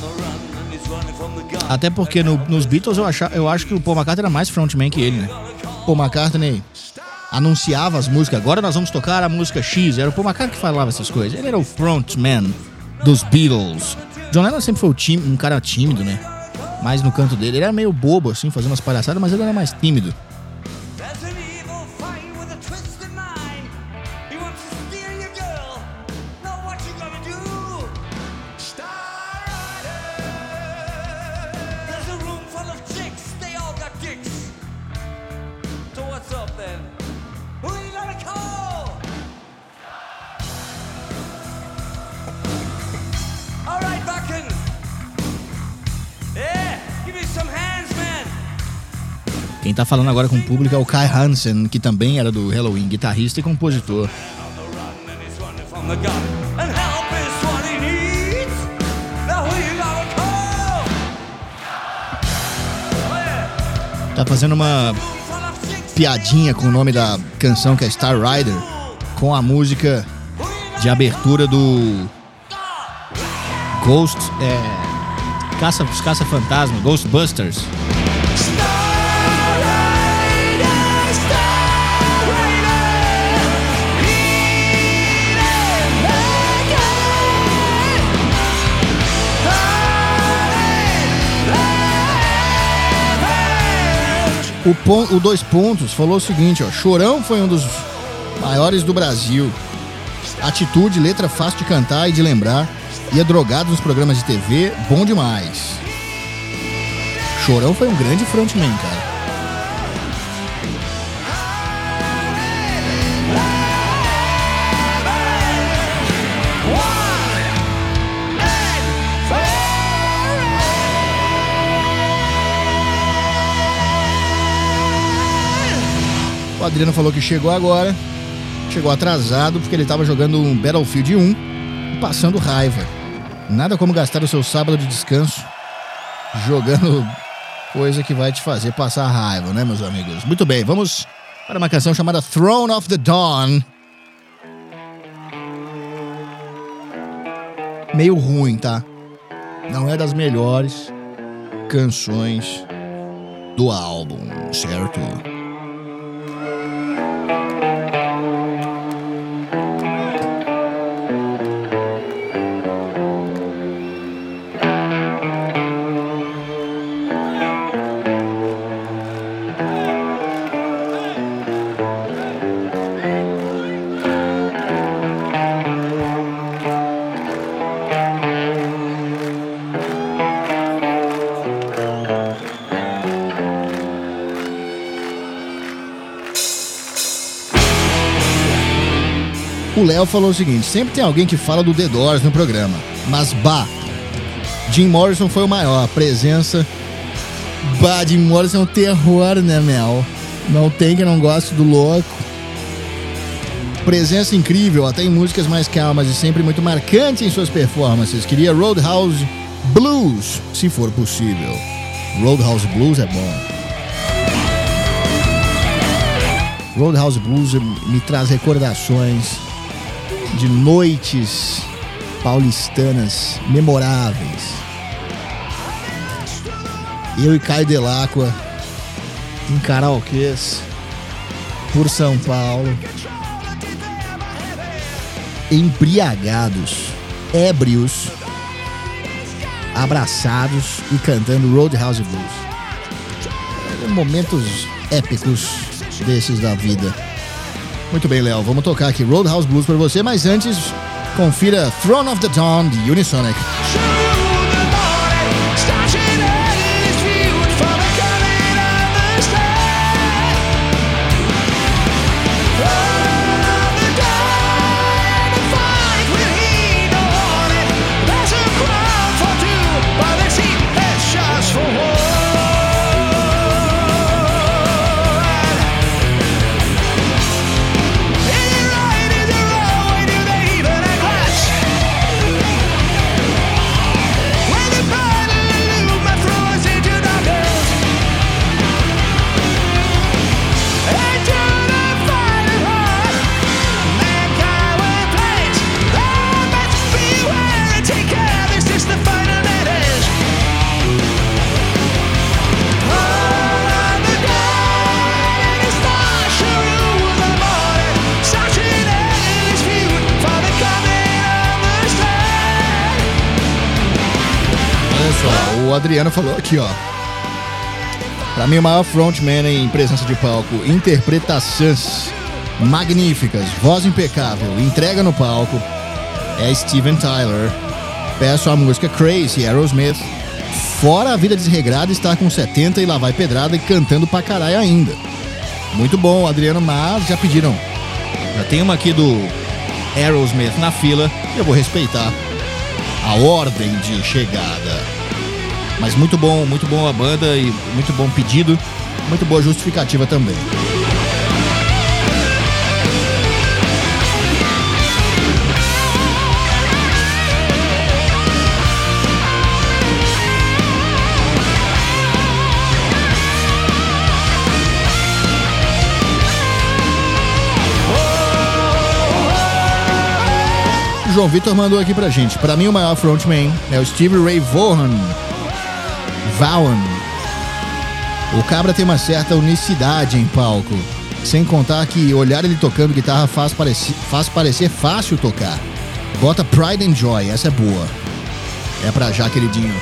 Até porque no, nos Beatles eu, acha, eu acho que o Paul McCartney era mais frontman que ele, né? Paul McCartney anunciava as músicas. Agora nós vamos tocar a música X. Era o Paul McCartney que falava essas coisas. Ele era o frontman dos Beatles. John Lennon sempre foi um, tím, um cara tímido, né? Mas no canto dele, ele era meio bobo, assim, fazendo umas palhaçadas, mas ele era mais tímido. Quem tá falando agora com o público é o Kai Hansen, que também era do Halloween, guitarrista e compositor. Tá fazendo uma piadinha com o nome da canção, que é Star Rider, com a música de abertura do Ghost, é, Caça, Caça Fantasma, Ghostbusters. O, pon- o Dois Pontos falou o seguinte, ó: Chorão foi um dos maiores do Brasil. Atitude, letra fácil de cantar e de lembrar. Ia drogado nos programas de T V, bom demais. Chorão foi um grande frontman, cara. O Adriano falou que chegou agora, chegou atrasado porque ele estava jogando um Battlefield um e passando raiva. Nada como gastar o seu sábado de descanso jogando coisa que vai te fazer passar raiva, né, meus amigos? Muito bem, vamos para uma canção chamada Throne of the Dawn. Meio ruim, tá? Não é das melhores canções do álbum, certo? O Léo falou o seguinte: sempre tem alguém que fala do The Doors no programa, mas bah, Jim Morrison foi o maior. A presença, bah, Jim Morrison é um terror, né, Mel? Não tem quem não goste do louco. Presença incrível, até em músicas mais calmas e sempre muito marcante em suas performances. Queria Roadhouse Blues, se for possível. Roadhouse Blues é bom. Roadhouse Blues me traz recordações de noites paulistanas memoráveis. Eu e Caio Delacqua em karaokês por São Paulo, embriagados, ébrios, abraçados e cantando Roadhouse Blues. Momentos épicos desses da vida. Muito bem, Léo, vamos tocar aqui Roadhouse Blues pra você, mas antes, confira Throne of the Dawn de Unisonic. O Adriano falou aqui, ó. Pra mim, o maior frontman em presença de palco, interpretações magníficas, voz impecável, entrega no palco, é Steven Tyler. Peço a música Crazy, Aerosmith. Fora a vida desregrada, estar com setenta e lá vai pedrada e cantando pra caralho ainda. Muito bom, Adriano, mas já pediram. Já tem uma aqui do Aerosmith na fila e eu vou respeitar a ordem de chegada. Mas muito bom, muito bom a banda e muito bom pedido, muito boa justificativa também. O João Vitor mandou aqui pra gente. Pra mim, o maior frontman é o Stevie Ray Vaughan. Vaughan. O cabra tem uma certa unicidade em palco. Sem contar que olhar ele tocando guitarra faz parecer, faz parecer fácil tocar. Bota Pride and Joy, essa é boa. É pra já, queridinho.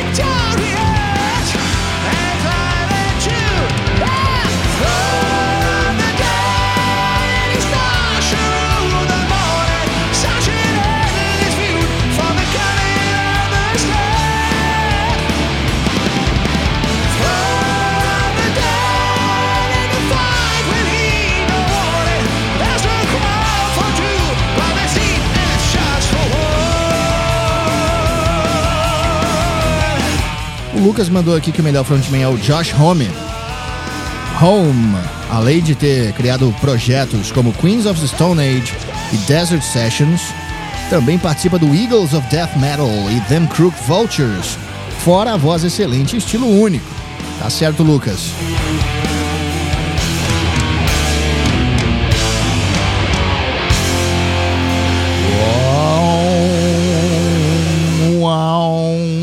O Lucas mandou aqui que o melhor frontman é o Josh Homme. Home, além de ter criado projetos como Queens of the Stone Age e Desert Sessions, também participa do Eagles of Death Metal e Them Crook Vultures, fora a voz excelente e estilo único. Tá certo, Lucas? Uau, uau.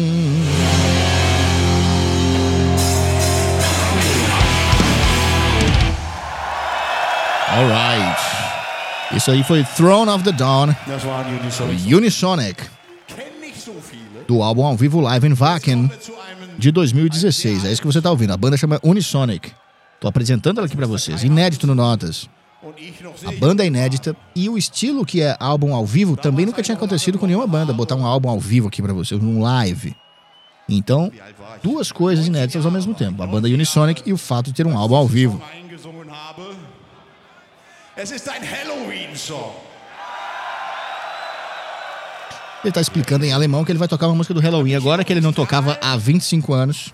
Alright. Isso aí foi Throne of the Dawn, Unisonic, do álbum ao vivo Live in Wacken de dois mil e dezesseis. É isso que você tá ouvindo. A banda chama Unisonic. Tô apresentando ela aqui pra vocês. Inédito no Notas. A banda é inédita e o estilo que é álbum ao vivo também nunca tinha acontecido com nenhuma banda. Botar um álbum ao vivo aqui pra vocês, um live. Então, duas coisas inéditas ao mesmo tempo. A banda Unisonic e o fato de ter um álbum ao vivo. Es ist ein Halloween-Song. Ele tá explicando em alemão que ele vai tocar uma música do Halloween agora, que ele não tocava há vinte e cinco anos.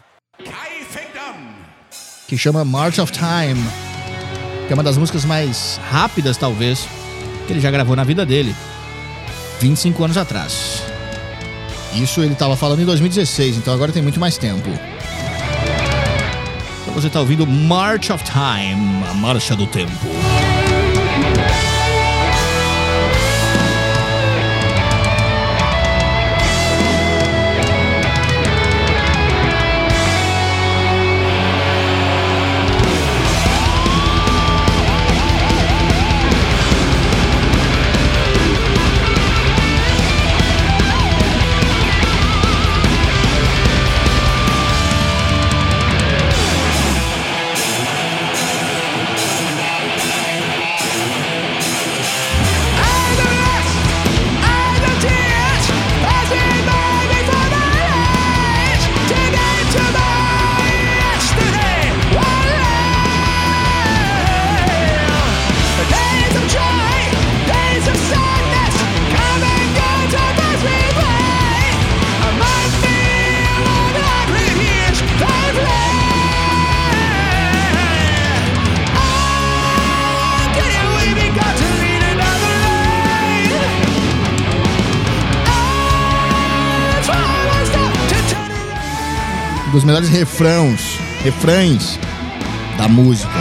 Que chama March of Time. Que é uma das músicas mais rápidas, talvez, que ele já gravou na vida dele, vinte e cinco anos atrás. Isso ele estava falando em dois mil e dezesseis, então agora tem muito mais tempo. Então você está ouvindo March of Time, a Marcha do Tempo. Dos melhores refrãos, refrães da música.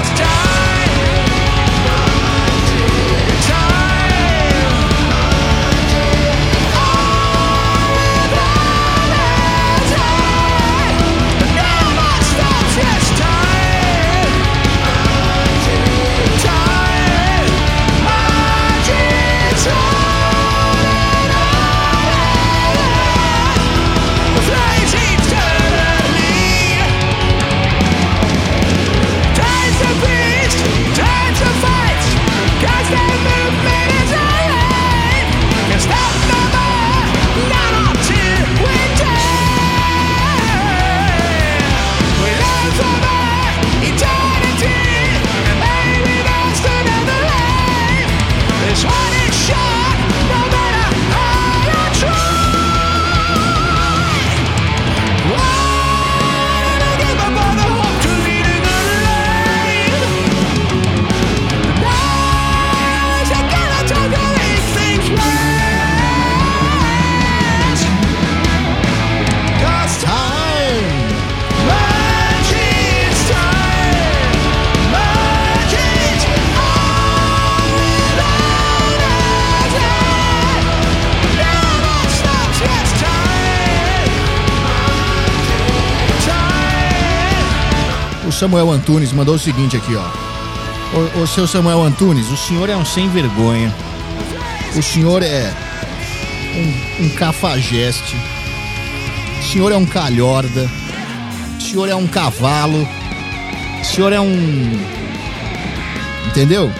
Samuel Antunes mandou o seguinte aqui, ó. O, o seu Samuel Antunes, o senhor é um sem vergonha. O senhor é um, um cafajeste. O senhor é um calhorda. O senhor é um cavalo. O senhor é um... Entendeu?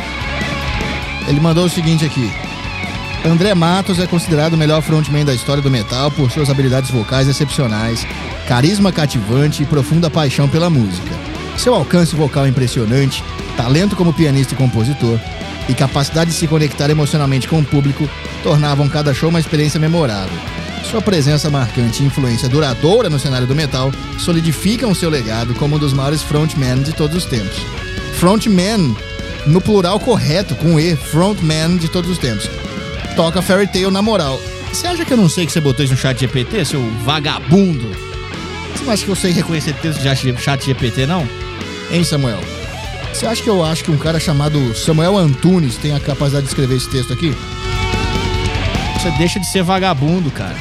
Ele mandou o seguinte aqui. André Matos é considerado o melhor frontman da história do metal por suas habilidades vocais excepcionais, carisma cativante e profunda paixão pela música. Seu alcance vocal impressionante, talento como pianista e compositor e capacidade de se conectar emocionalmente com o público tornavam cada show uma experiência memorável. Sua presença marcante e influência duradoura no cenário do metal solidificam o seu legado como um dos maiores frontmen de todos os tempos. Frontman, no plural correto, com E, frontman de todos os tempos. Toca Fairy Tail na moral. Você acha que eu não sei que você botou isso no chat G P T, seu vagabundo? Você não acha que eu sei reconhecer texto de chat G P T, não? Hein, Samuel? Você acha que eu acho que um cara chamado Samuel Antunes tem a capacidade de escrever esse texto aqui? Você deixa de ser vagabundo, cara.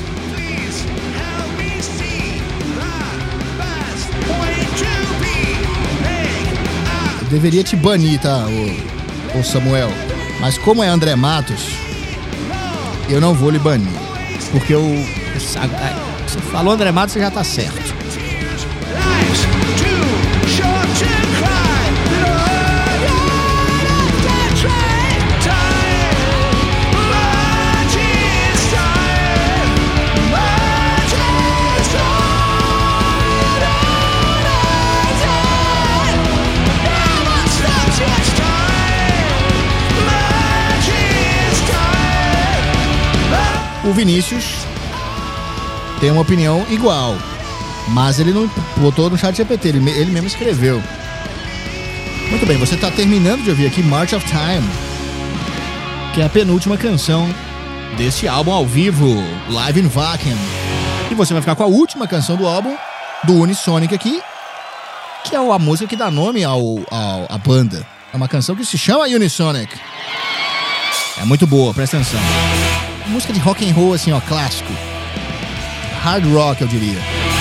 Eu deveria te banir, tá, ô, ô Samuel? Mas como é André Matos, eu não vou lhe banir. Porque eu... Você falou André Matos, você já tá certo. O Vinícius tem uma opinião igual, mas ele não botou no chat G P T, ele, ele mesmo escreveu. Muito bem, você está terminando de ouvir aqui March of Time, que é a penúltima canção deste álbum ao vivo, Live in Vacuum. E você vai ficar com a última canção do álbum, do Unisonic aqui, que é a música que dá nome ao, ao, à banda. É uma canção que se chama Unisonic. É muito boa, presta atenção. Música de rock and roll, assim, ó, clássico. Hard rock, eu diria.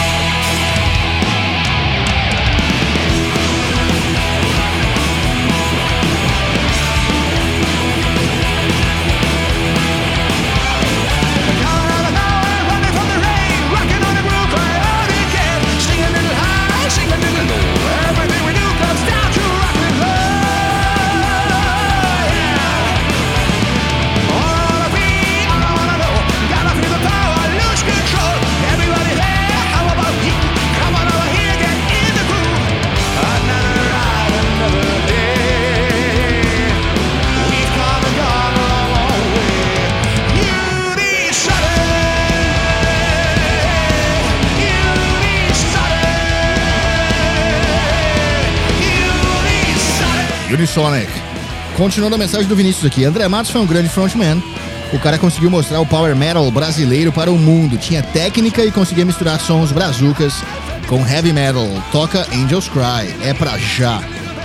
Unisonic. Continuando a mensagem do Vinícius aqui. André Matos foi um grande frontman. O cara conseguiu mostrar o power metal brasileiro para o mundo. Tinha técnica e conseguia misturar sons brazucas com heavy metal. Toca Angels Cry. É pra já.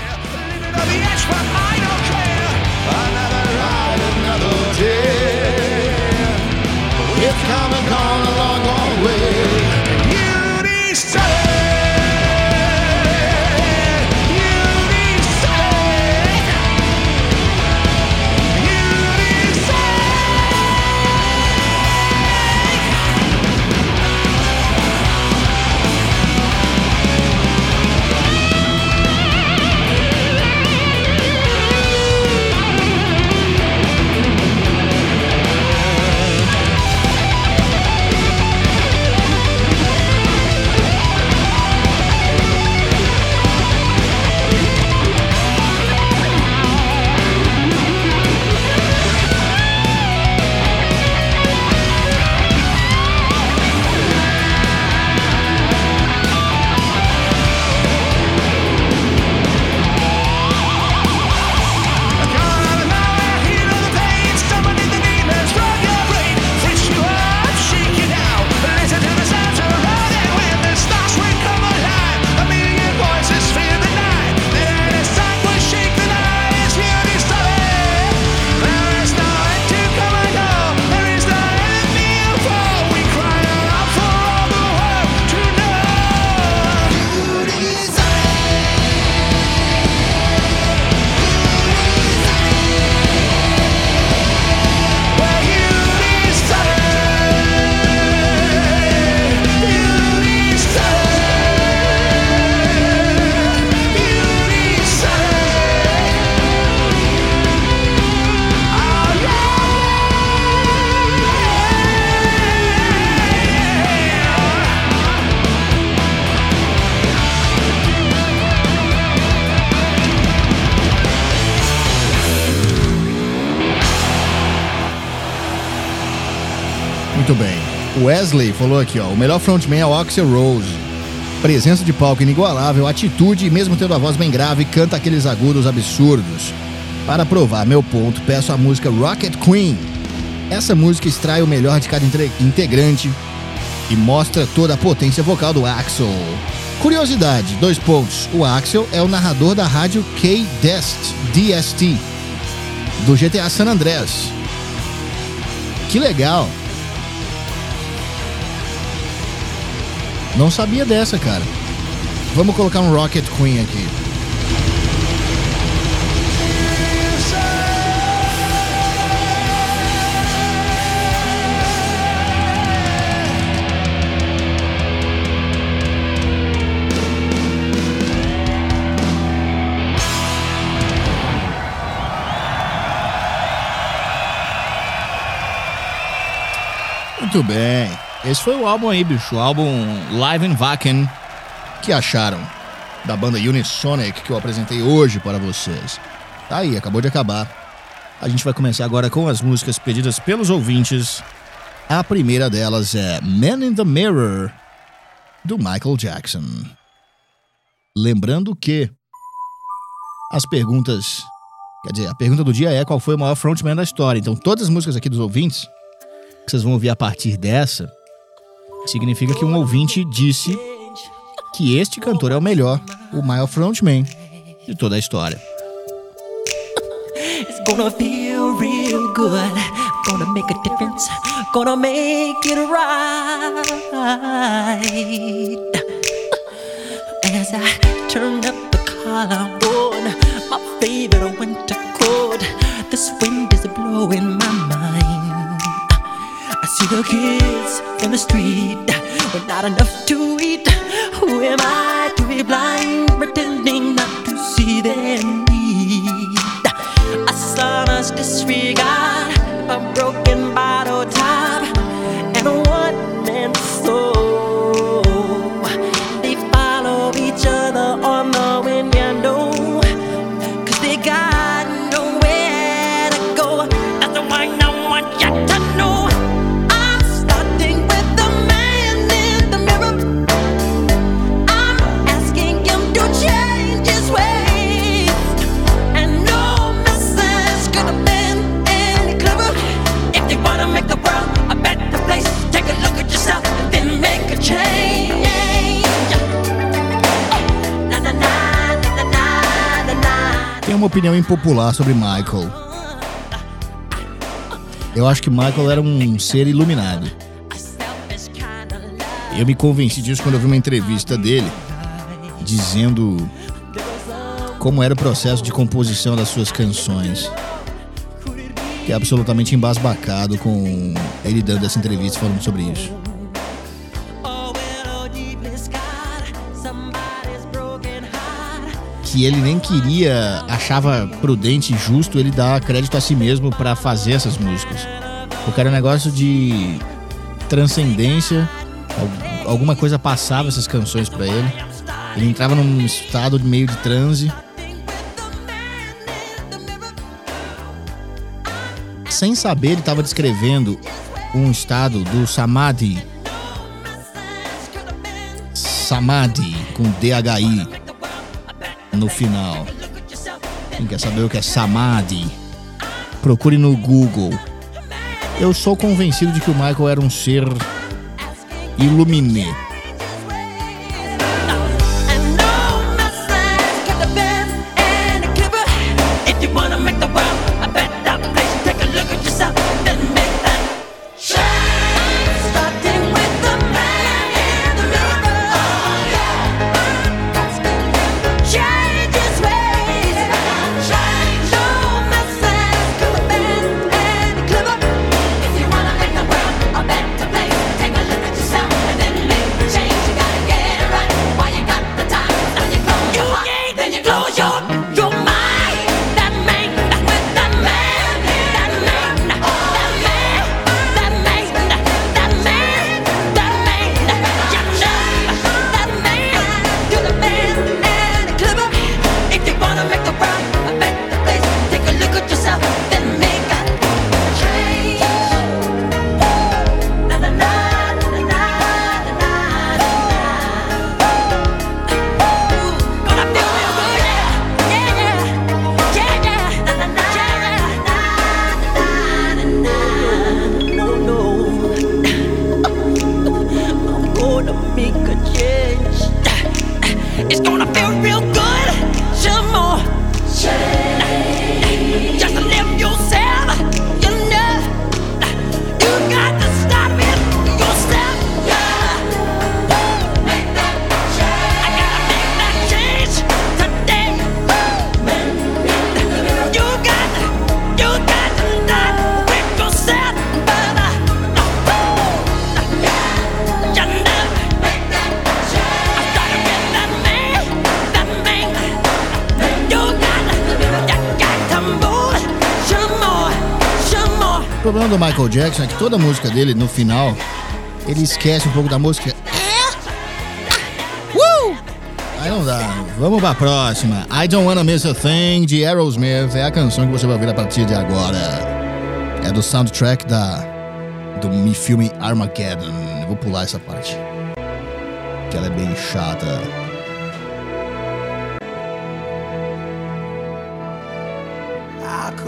Muito bem. Wesley falou aqui, ó. O melhor frontman é o Axl Rose. Presença de palco inigualável, atitude e mesmo tendo a voz bem grave, canta aqueles agudos absurdos. Para provar meu ponto, peço a música Rocket Queen. Essa música extrai o melhor de cada integrante e mostra toda a potência vocal do Axl. Curiosidade, dois pontos. O Axl é o narrador da rádio K-D S T do G T A San Andreas. Que legal. Não sabia dessa, cara. Vamos colocar um Rocket Queen aqui. Muito bem. Esse foi o álbum aí, bicho. O álbum Live in Vacuum. Que acharam da banda Unisonic que eu apresentei hoje para vocês. Tá aí, acabou de acabar. A gente vai começar agora com as músicas pedidas pelos ouvintes. A primeira delas é Man in the Mirror, do Michael Jackson. Lembrando que as perguntas Quer dizer, a pergunta do dia é qual foi o maior frontman da história. Então todas as músicas aqui dos ouvintes, que vocês vão ouvir a partir dessa, significa que um ouvinte disse que este cantor é o melhor, o maior frontman de toda a história. It's gonna feel real good, gonna make a difference, gonna make it right. As I turn up the collarbone, my favorite winter coat, this wind is blowing my mind. I see the kids in the street with not enough to eat. Who am I to be blind, pretending not to see their need? A sonorous disregard, a broken bottle top, and a one-man soul. They follow each other on the window, cause they got nowhere to go. That's why I want you to know I'm starting with the man in the mirror. I'm asking him to change his ways, and no message could have been any clearer. If you wanna make the world a better place, take a look at yourself, then make a change. Na, na, na, na, na, na, na. Tem uma opinião impopular sobre Michael. Eu acho que Michael era um ser iluminado. Eu me convenci disso quando eu vi uma entrevista dele dizendo como era o processo de composição das suas canções. Que é absolutamente embasbacado com ele dando essa entrevista falando sobre isso. Que ele nem queria, achava prudente e justo ele dar crédito a si mesmo pra fazer essas músicas. Porque era um negócio de transcendência, alguma coisa passava essas canções pra ele. Ele entrava num estado de meio de transe. Sem saber, ele estava descrevendo um estado do Samadhi. Samadhi, com D H I no final. Quem quer saber o que é Samadhi? Procure no Google. Eu sou convencido de que o Michael era um ser iluminé. O problema do Michael Jackson é que toda a música dele, no final, ele esquece um pouco da música. Uh! Aí não dá. Vamos pra próxima. I Don't Wanna Miss a Thing, de Aerosmith. É a canção que você vai ouvir a partir de agora. É do soundtrack da, do filme Armageddon. Eu vou pular essa parte, que ela é bem chata.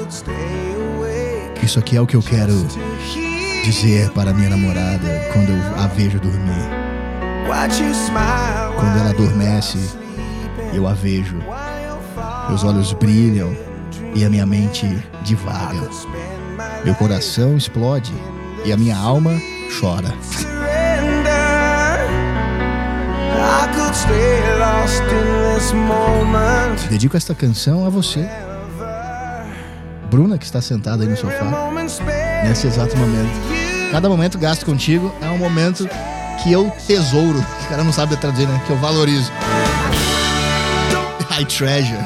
Isso aqui é o que eu quero dizer para minha namorada quando eu a vejo dormir. Quando ela adormece, eu a vejo. Meus olhos brilham e a minha mente divaga. Meu coração explode e a minha alma chora. Dedico esta canção a você, Bruna, que está sentada aí no sofá nesse exato momento. Cada momento gasto contigo é um momento que eu tesouro. O cara não sabe traduzir, né? Que eu valorizo. I treasure.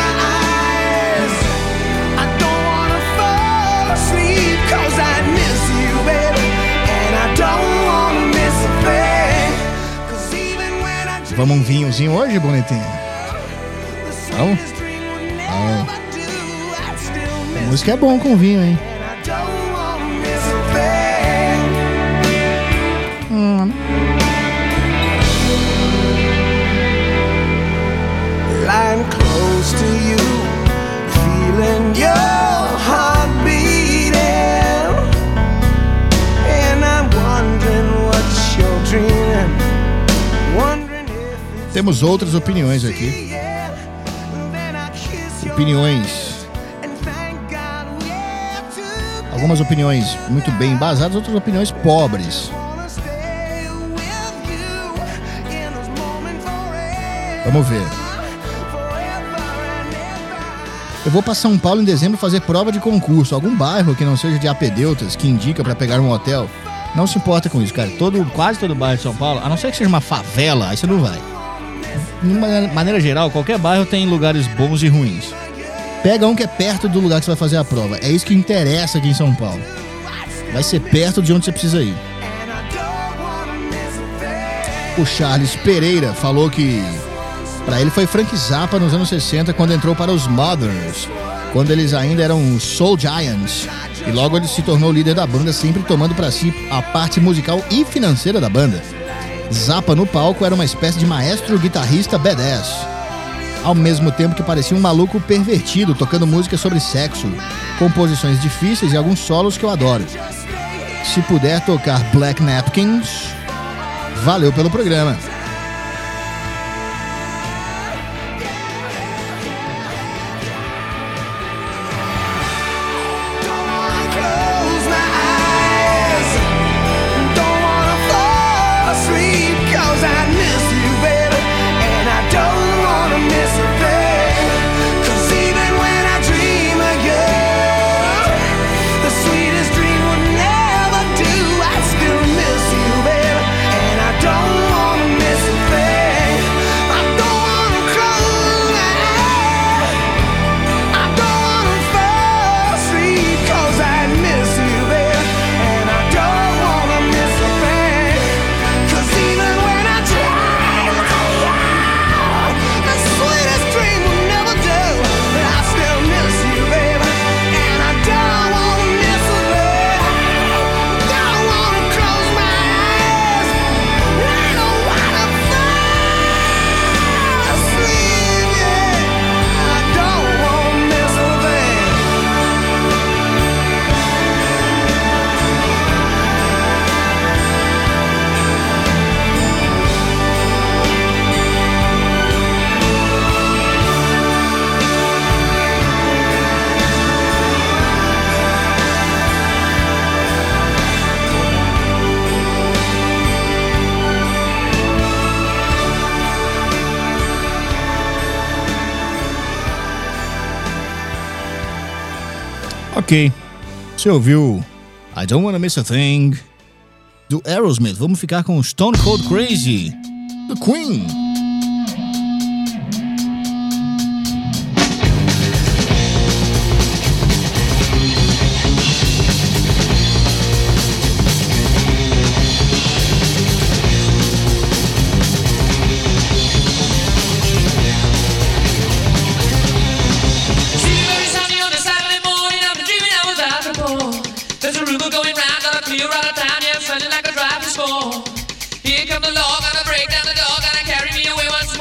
Vamos um vinhozinho hoje, bonitinho? Vamos? Vamos. A música é bom com vinho, hein? Hum. Lying close to you, feeling your heart beating, and I'm wondering what you're dreaming. Temos outras opiniões aqui. Opiniões. Algumas opiniões muito bem embasadas, outras opiniões pobres. Vamos ver. Eu vou para São Paulo em dezembro fazer prova de concurso. Algum bairro que não seja de apedeutas que indica para pegar um hotel. Não se importa com isso, cara. Todo, quase todo bairro de São Paulo, a não ser que seja uma favela, aí você não vai. De uma maneira geral, qualquer bairro tem lugares bons e ruins. Pega um que é perto do lugar que você vai fazer a prova. É isso que interessa aqui em São Paulo. Vai ser perto de onde você precisa ir. O Charles Pereira falou que pra ele foi Frank Zappa nos anos sessenta, quando entrou para os Mothers, quando eles ainda eram Soul Giants. E logo ele se tornou líder da banda, sempre tomando pra si a parte musical e financeira da banda. Zappa no palco era uma espécie de maestro guitarrista badass, ao mesmo tempo que parecia um maluco pervertido, tocando música sobre sexo, composições difíceis e alguns solos que eu adoro. Se puder tocar Black Napkins, valeu pelo programa. Ok, você ouviu I Don't Wanna Miss a Thing do Aerosmith. Vamos ficar com Stone Cold Crazy do Queen.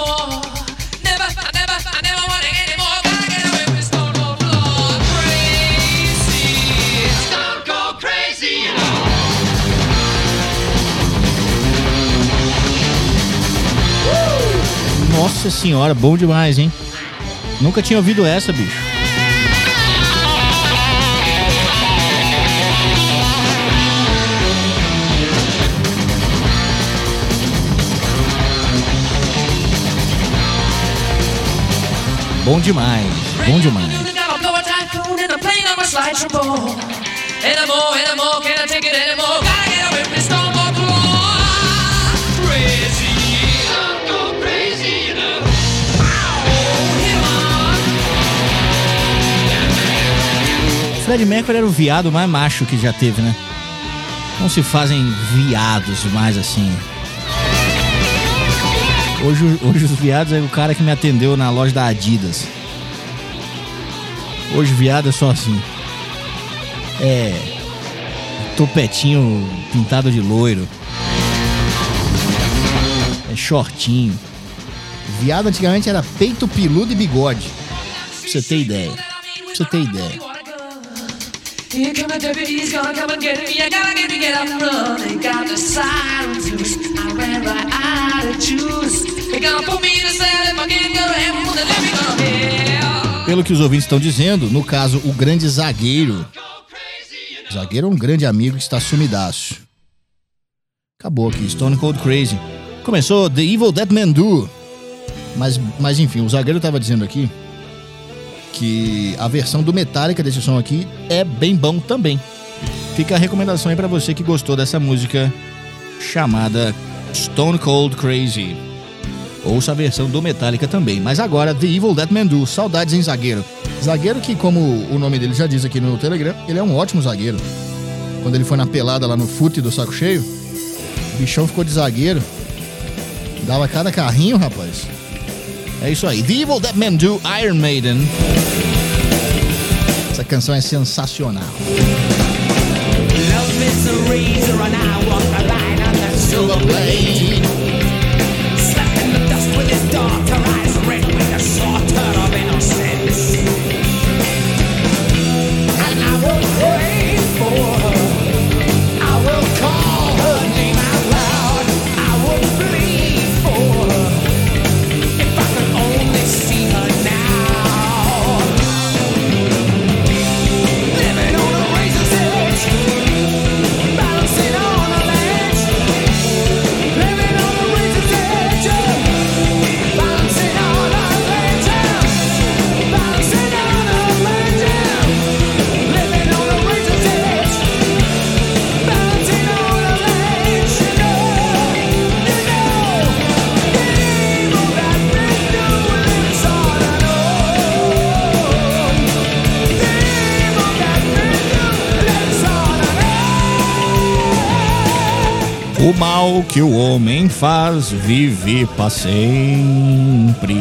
Never, I never, I never want it anymore. Gotta get away from Stone Cold Crazy. Nossa senhora, bom demais, hein? Nunca tinha ouvido essa, bicho. Bom demais, bom demais. Freddie Mercury era o viado mais macho que já teve, né? Não se fazem viados mais assim. Hoje, hoje os viados é o cara que me atendeu na loja da Adidas. Hoje viado é só assim. É... topetinho pintado de loiro. É shortinho. Viado antigamente era peito peludo e bigode. Pra você ter ideia. Pra você ter ideia. Here come the deputies, gonna come and get me. I gotta get me, get up and run. They got the sirens loose. I ran right out of juice. They gonna put me in a cell if I can't go to heaven. When they let me go to hell. Pelo que os ouvintes estão dizendo, no caso, o grande zagueiro. O zagueiro é um grande amigo que está sumidaço. Acabou aqui, Stone Cold Crazy. Começou The Evil That Men Do. Mas, mas enfim, o zagueiro estava dizendo aqui que a versão do Metallica desse som aqui é bem bom também. Fica a recomendação aí pra você que gostou dessa música chamada Stone Cold Crazy. Ouça a versão do Metallica também. Mas agora, The Evil That Men Do. Saudades em zagueiro. Zagueiro que, como o nome dele já diz aqui no Telegram, ele é um ótimo zagueiro. Quando ele foi na pelada lá no fute do Saco Cheio, o bichão ficou de zagueiro. Dava cada carrinho, rapaz. É isso aí, The Evil That Men Do, Iron Maiden. Essa canção é sensacional. Love is a razor and I walk the line on that silver blade. Slapping the dust with his dark eyes red with a slaughter of innocence. And I will pray for her. I will call her name out loud. I will plead for her. If I could only see her now. Living on a razor's edge. Balancing on a ledge. Living on a razor's edge. Balancing on a ledge. Balancing on a ledge. Living on a razor's edge. Balancing on a ledge. You know, you know, the evil that men do lives on and on. The evil that men do lives on and on. O mal que o homem faz vive para sempre.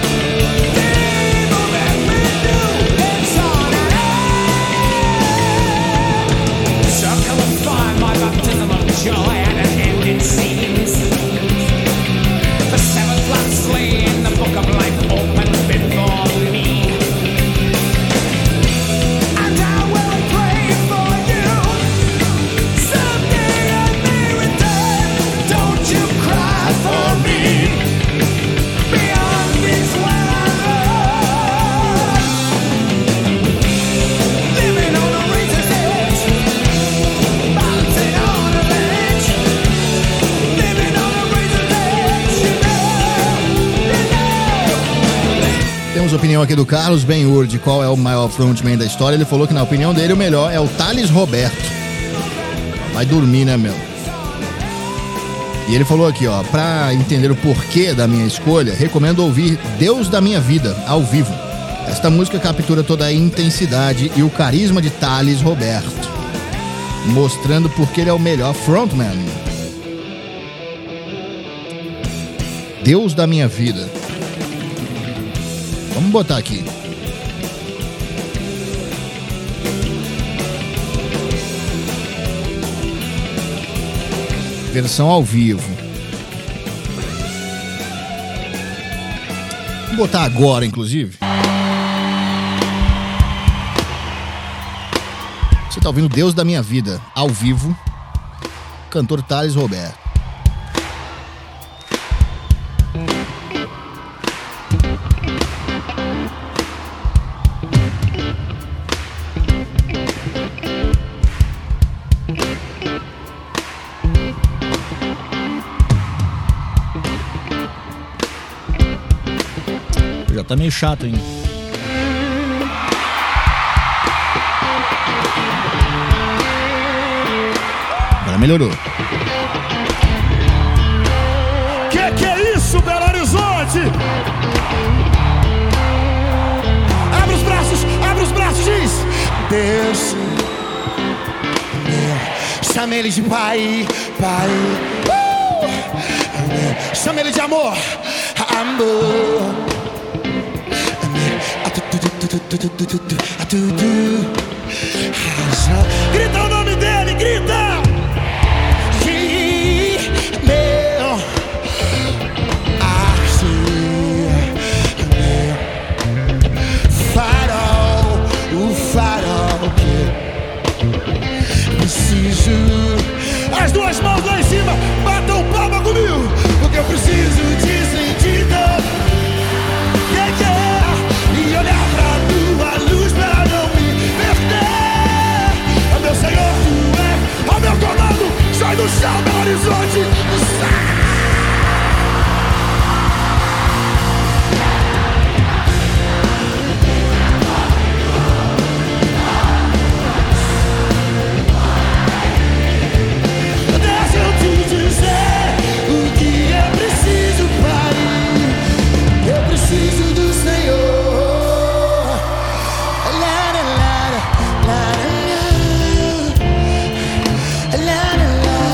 So come and find my baptism of joy and an end it seems. The seventh last slay in the book of life opens before me. And I will pray for you. Someday I may return. Don't you cry for me. Beyond this where I run. Living on a razor's edge. Bouncing on a ledge. Living on a razor's edge. You know, you know. Temos a opinião aqui do Carlos Benhur de qual é o maior frontman da história. Ele falou que na opinião dele o melhor é o Thales Roberto. Vai dormir, né, meu? E ele falou aqui, ó, pra entender o porquê da minha escolha, recomendo ouvir Deus da Minha Vida, ao vivo. Esta música captura toda a intensidade e o carisma de Thales Roberto, mostrando porque ele é o melhor frontman. Deus da Minha Vida. Vamos botar aqui. Versão ao vivo. Vou botar agora, inclusive. Você tá ouvindo Deus da Minha Vida, ao vivo. Cantor Thales Roberto. tá meio chato ainda. Agora melhorou. Que que é isso, Belo Horizonte? Abre os braços, abre os braços, diz Deus, chama ele de pai, pai, uh! Chama ele de amor, amor. Grita o nome dele, grita. Preciso. As duas mãos lá em cima, batam palma comigo, porque eu preciso de sentido. Yeah, yeah. E olhar pra tua luz pra não me perder. Oh, meu Senhor, tu é, oh, meu comando, sai do chão, Belo Horizonte, do céu. Preciso do Senhor. La, la, la, la, la, la, la.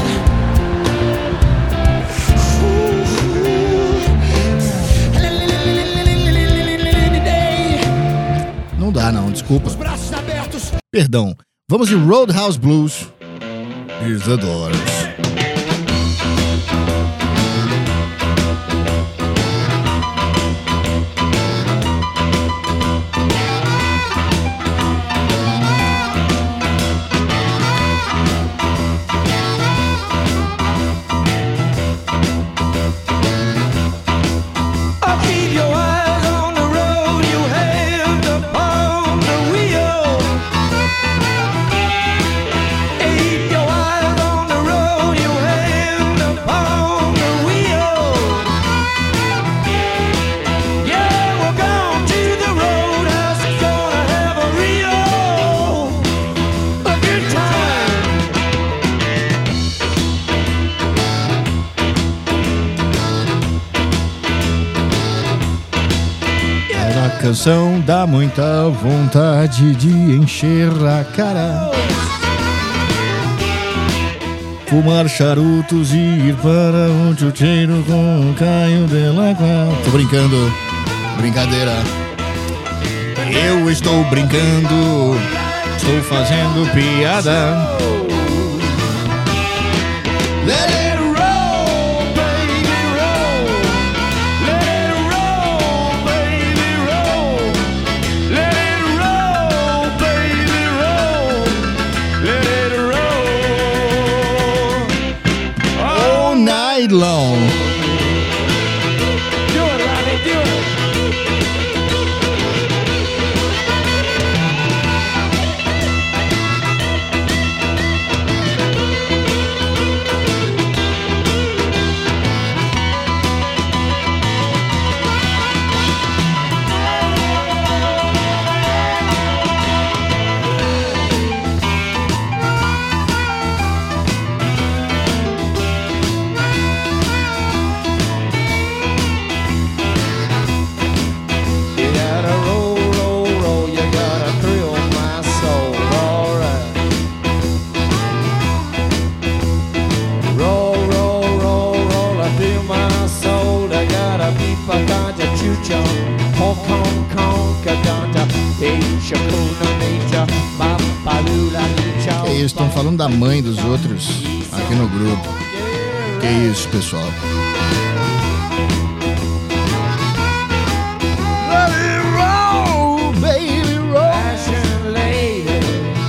Não dá não, desculpa. Perdão. Vamos de Roadhouse Blues. Isadora. Canção dá muita vontade de encher a cara, fumar charutos e ir para um chuteiro com o Caio de la Qual. Tô brincando, brincadeira. Eu estou brincando, estou fazendo piada. Let it long. Do it, Ronnie, do it. Que isso, estão falando da mãe dos outros aqui no grupo. Que isso, pessoal. Let it roll, baby, roll. Ashen lady,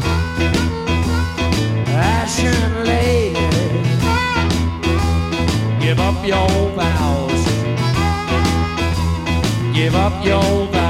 ashen lady, give up your vows, give up your vows.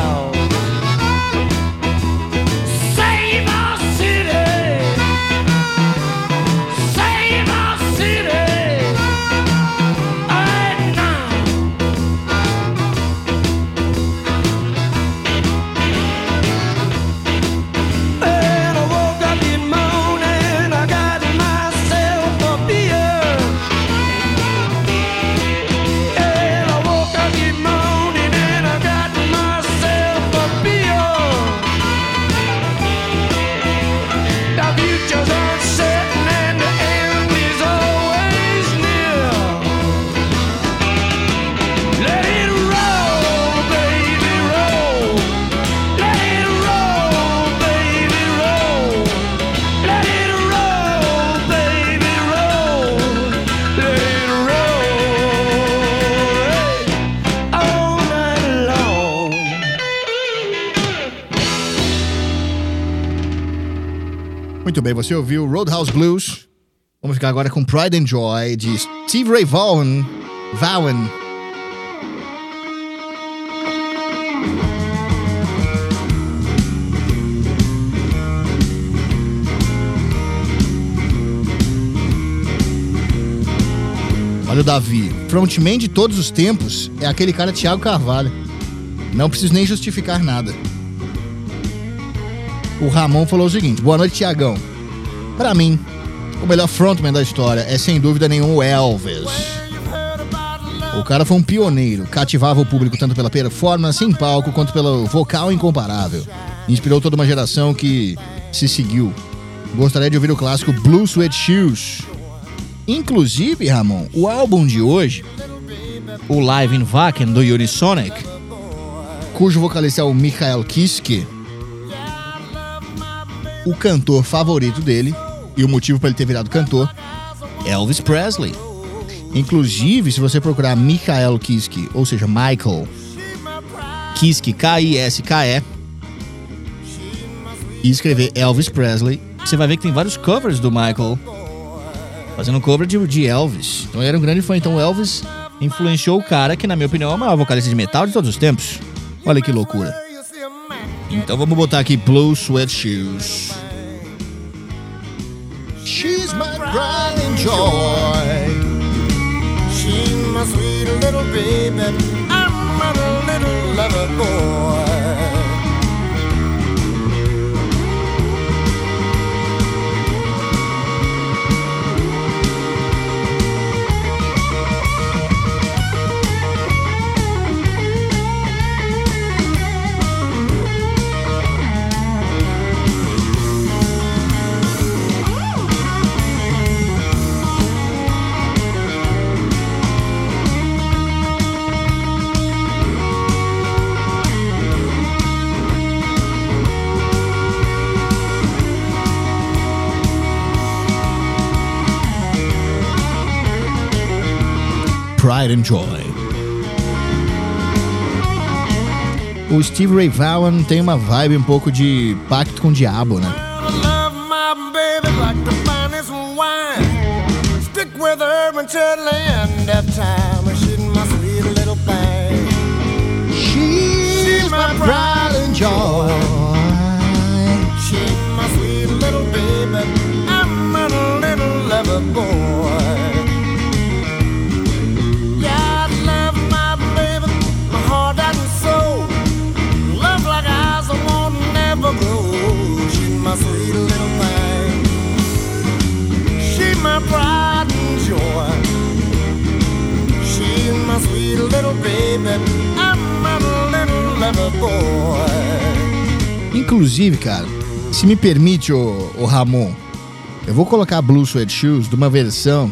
Muito bem, você ouviu Roadhouse Blues. Vamos ficar agora com Pride and Joy, de Steve Ray Vaughan. Vaughan. Olha o Davi, frontman de todos os tempos é aquele cara Thiago Carvalho. Não preciso nem justificar nada. O Ramon falou o seguinte: boa noite, Thiagão. Pra mim, o melhor frontman da história é sem dúvida nenhum o Elvis. O cara foi um pioneiro, cativava o público tanto pela performance em palco quanto pelo vocal incomparável. Inspirou toda uma geração que se seguiu. Gostaria de ouvir o clássico Blue Suede Shoes. Inclusive, Ramon, o álbum de hoje, o Live in Wacken do Unisonic, cujo vocalista é o Michael Kiske, o cantor favorito dele, e o motivo para ele ter virado cantor, Elvis Presley. Inclusive, se você procurar Michael Kiske, ou seja, Michael Kiske, K I S K E, e escrever Elvis Presley, você vai ver que tem vários covers do Michael fazendo cover de, de Elvis. Então ele era um grande fã. Então Elvis influenciou o cara que, na minha opinião, é o maior vocalista de metal de todos os tempos. Olha que loucura. Então vamos botar aqui Blue Suede Shoes. She's my pride and joy. She's my sweet little baby. I'm a little lover boy. Pride and Joy. O Steve Ray Vaughan tem uma vibe um pouco de pacto com o diabo, né? She's my pride and joy. She's my sweet little baby. I'm a little lover boy. My sweet little thing, she's my pride and joy. She's my sweet little baby. I'm a little lover boy. Inclusive, cara, se me permite, o, o Ramon, eu vou colocar Blue Suede Shoes de uma versão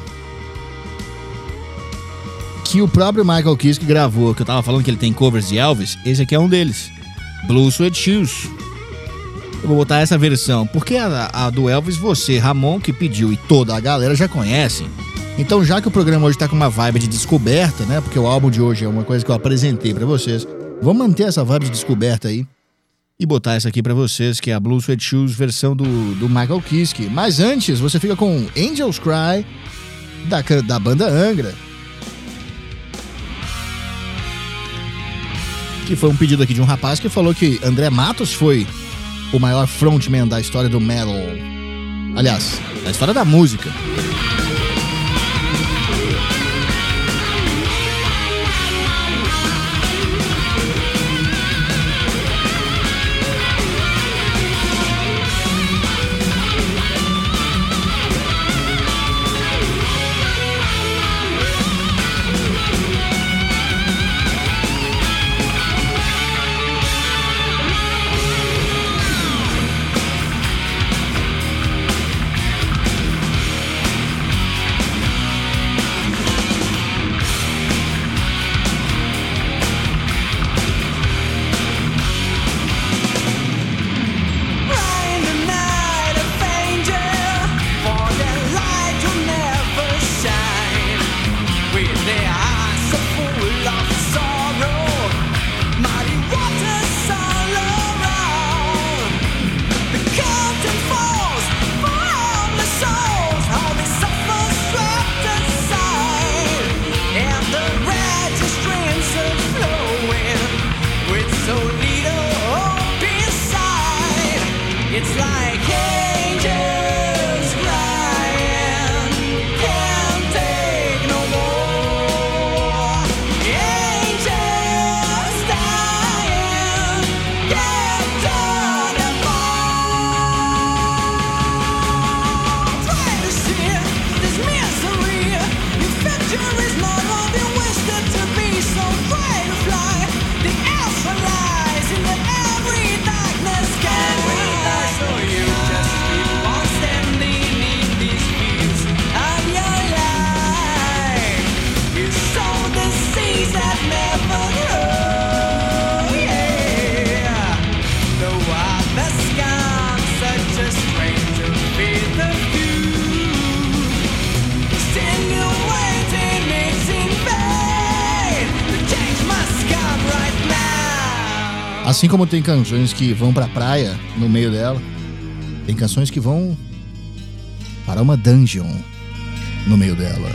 que o próprio Michael Kiske gravou, que eu tava falando que ele tem covers de Elvis. Esse aqui é um deles, Blue Suede Shoes. Eu vou botar essa versão, porque a, a do Elvis você, Ramon, que pediu, e toda a galera já conhecem. Então, já que o programa hoje tá com uma vibe de descoberta, né? Porque o álbum de hoje é uma coisa que eu apresentei pra vocês. Vamos manter essa vibe de descoberta aí e botar essa aqui pra vocês, que é a Blue Suede Shoes, versão do, do Michael Kiske. Mas antes, você fica com Angels Cry, da, da banda Angra, que foi um pedido aqui de um rapaz que falou que André Matos foi o maior frontman da história do metal. Aliás, da história da música. Assim como tem canções que vão pra praia no meio dela, tem canções que vão para uma dungeon no meio dela.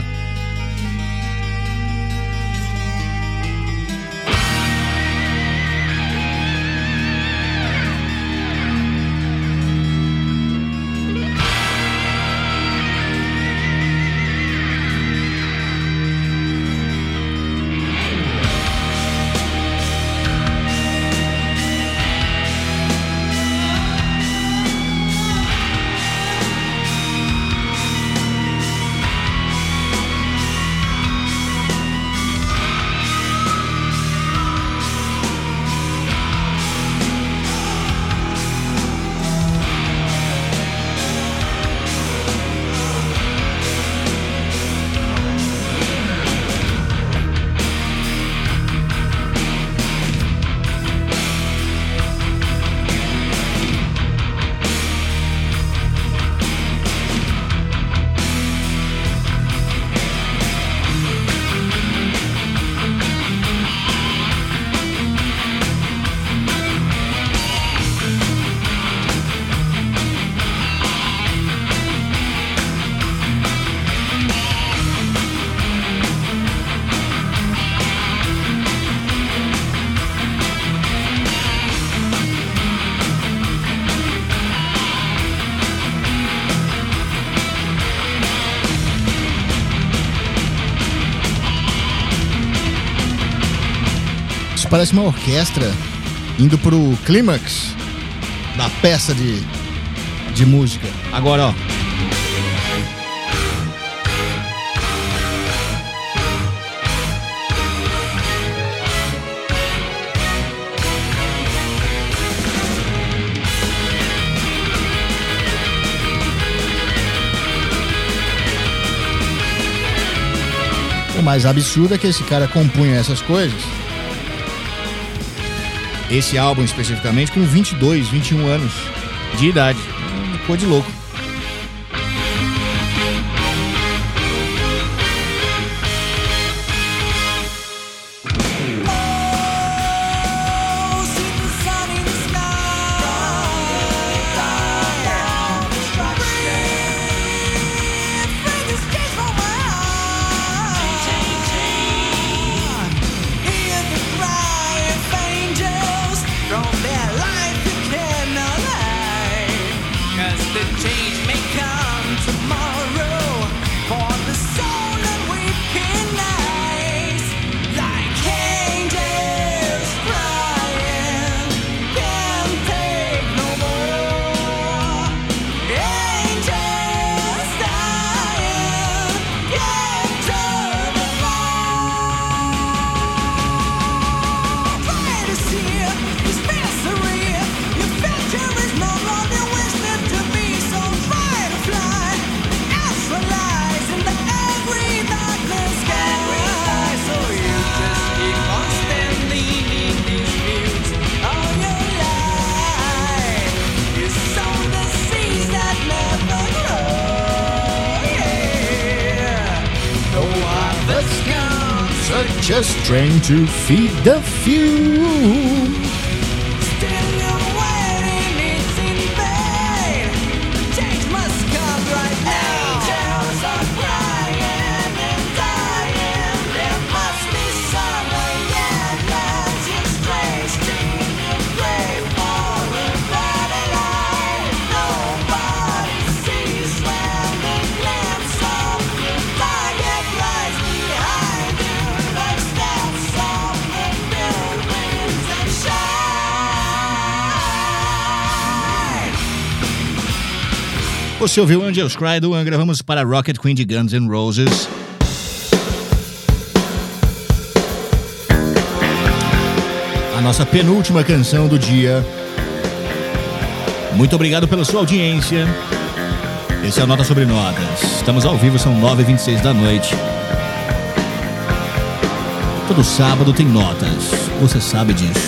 Parece uma orquestra indo pro clímax da peça de, de música. Agora, ó. O mais absurdo é que esse cara compunha essas coisas, esse álbum especificamente, com vinte e dois, vinte e um anos de idade. Ficou de louco. Just trying to feed the fume. Você ouviu Angels Cry do Angra, vamos para Rocket Queen de Guns N' Roses. nossa penúltima canção do dia. Muito obrigado pela sua audiência. Esse é o Nota Sobre Notas. Estamos ao vivo, são nove e vinte e seis da noite. Todo sábado tem notas, você sabe disso.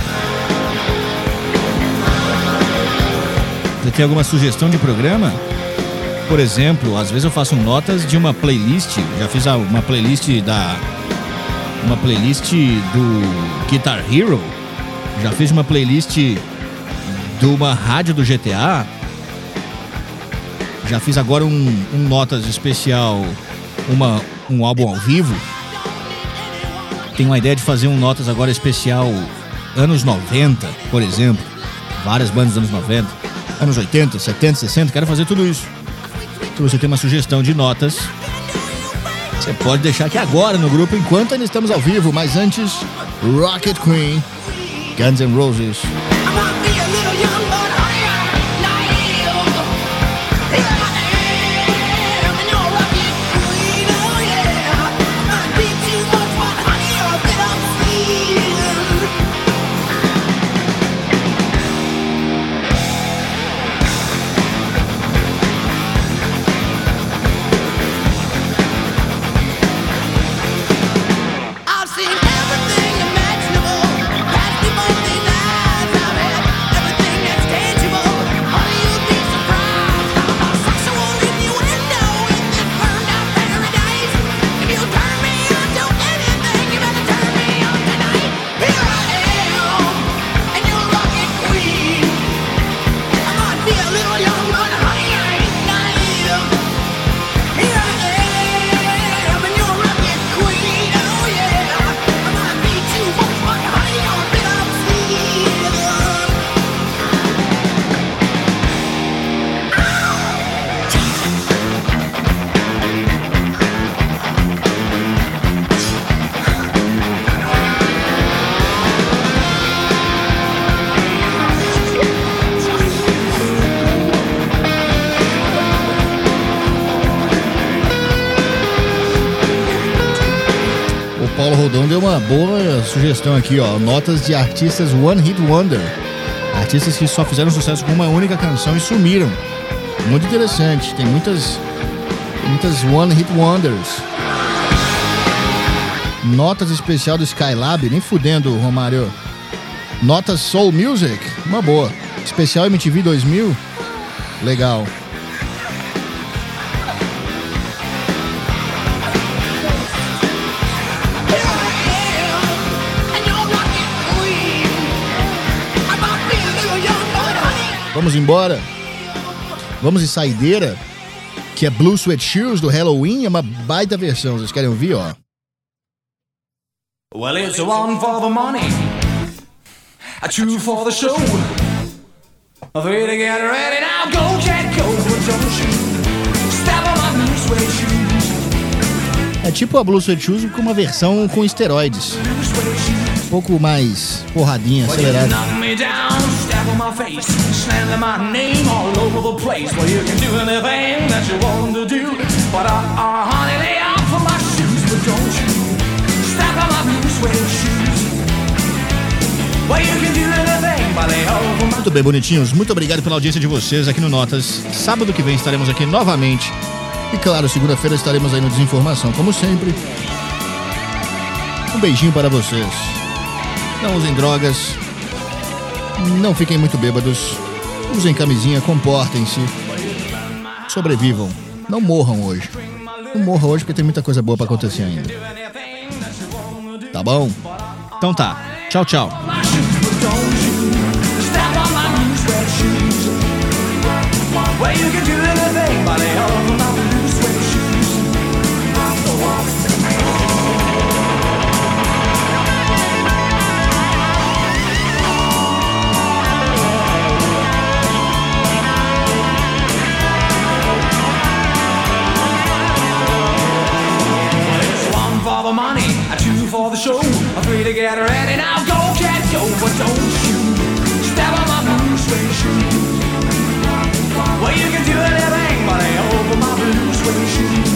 Você tem alguma sugestão de programa? Por exemplo, às vezes eu faço notas de uma playlist. Já fiz uma playlist da... Uma playlist do Guitar Hero. Já fiz uma playlist de uma rádio do G T A. Já fiz agora um, um notas especial, uma, um álbum ao vivo. Tenho uma ideia de fazer um notas agora especial anos noventa, por exemplo. Várias bandas dos anos noventa, anos oitenta, setenta, sessenta. Quero fazer tudo isso. Se você tem uma sugestão de notas, você pode deixar aqui agora no grupo enquanto ainda estamos ao vivo. Mas antes, Rocket Queen, Guns N' Roses. Paulo Rodão deu uma boa sugestão aqui, ó. Notas de artistas One Hit Wonder. Artistas que só fizeram sucesso com uma única canção e sumiram. Muito interessante. Tem muitas, muitas One Hit Wonders. Notas especial do Skylab. Nem fudendo, Romário. Notas Soul Music. Uma boa. Especial M T V dois mil. Legal. Vamos embora? Vamos de saideira, que é Blue Sweat Shoes do Halloween, é uma baita versão, vocês querem ouvir, ó? Well, it's one for the money, a two for the show, a three to get ready now, go cat go, don't shoot, step on my blue suede shoes. É tipo a Blue Sweat Shoes com uma versão com esteroides, um pouco mais porradinha, acelerada. On my face, slander my name all over the place. Well, you can do anything that you want to do, but uh, uh, honey, lay off for my shoes, but don't you step on my blue suede shoes. Well, you can do anything, but lay off for my... Muito bem, bonitinhos, muito obrigado pela audiência de vocês aqui no Notas. Sábado que vem estaremos aqui novamente. E claro, segunda-feira estaremos aí no Desinformação, como sempre. Um beijinho para vocês. Não usem drogas. Não fiquem muito bêbados. Usem camisinha, comportem-se. Sobrevivam. Não morram hoje. Não morram hoje porque tem muita coisa boa pra acontecer ainda. Tá bom? Então tá. Tchau, tchau. Money, a two for the show, a three to get ready now, go cat go, but don't you step on my blue suede shoes. Well, you can do anything, but I over my blue suede shoes.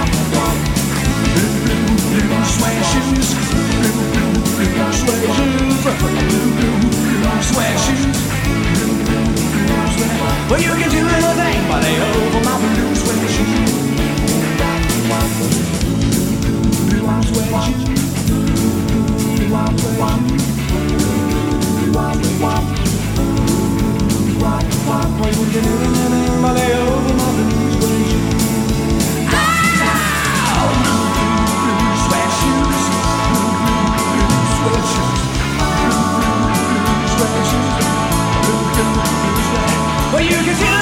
Blue, blue, blue suede shoes, blue, blue, blue suede shoes. Well, you can see the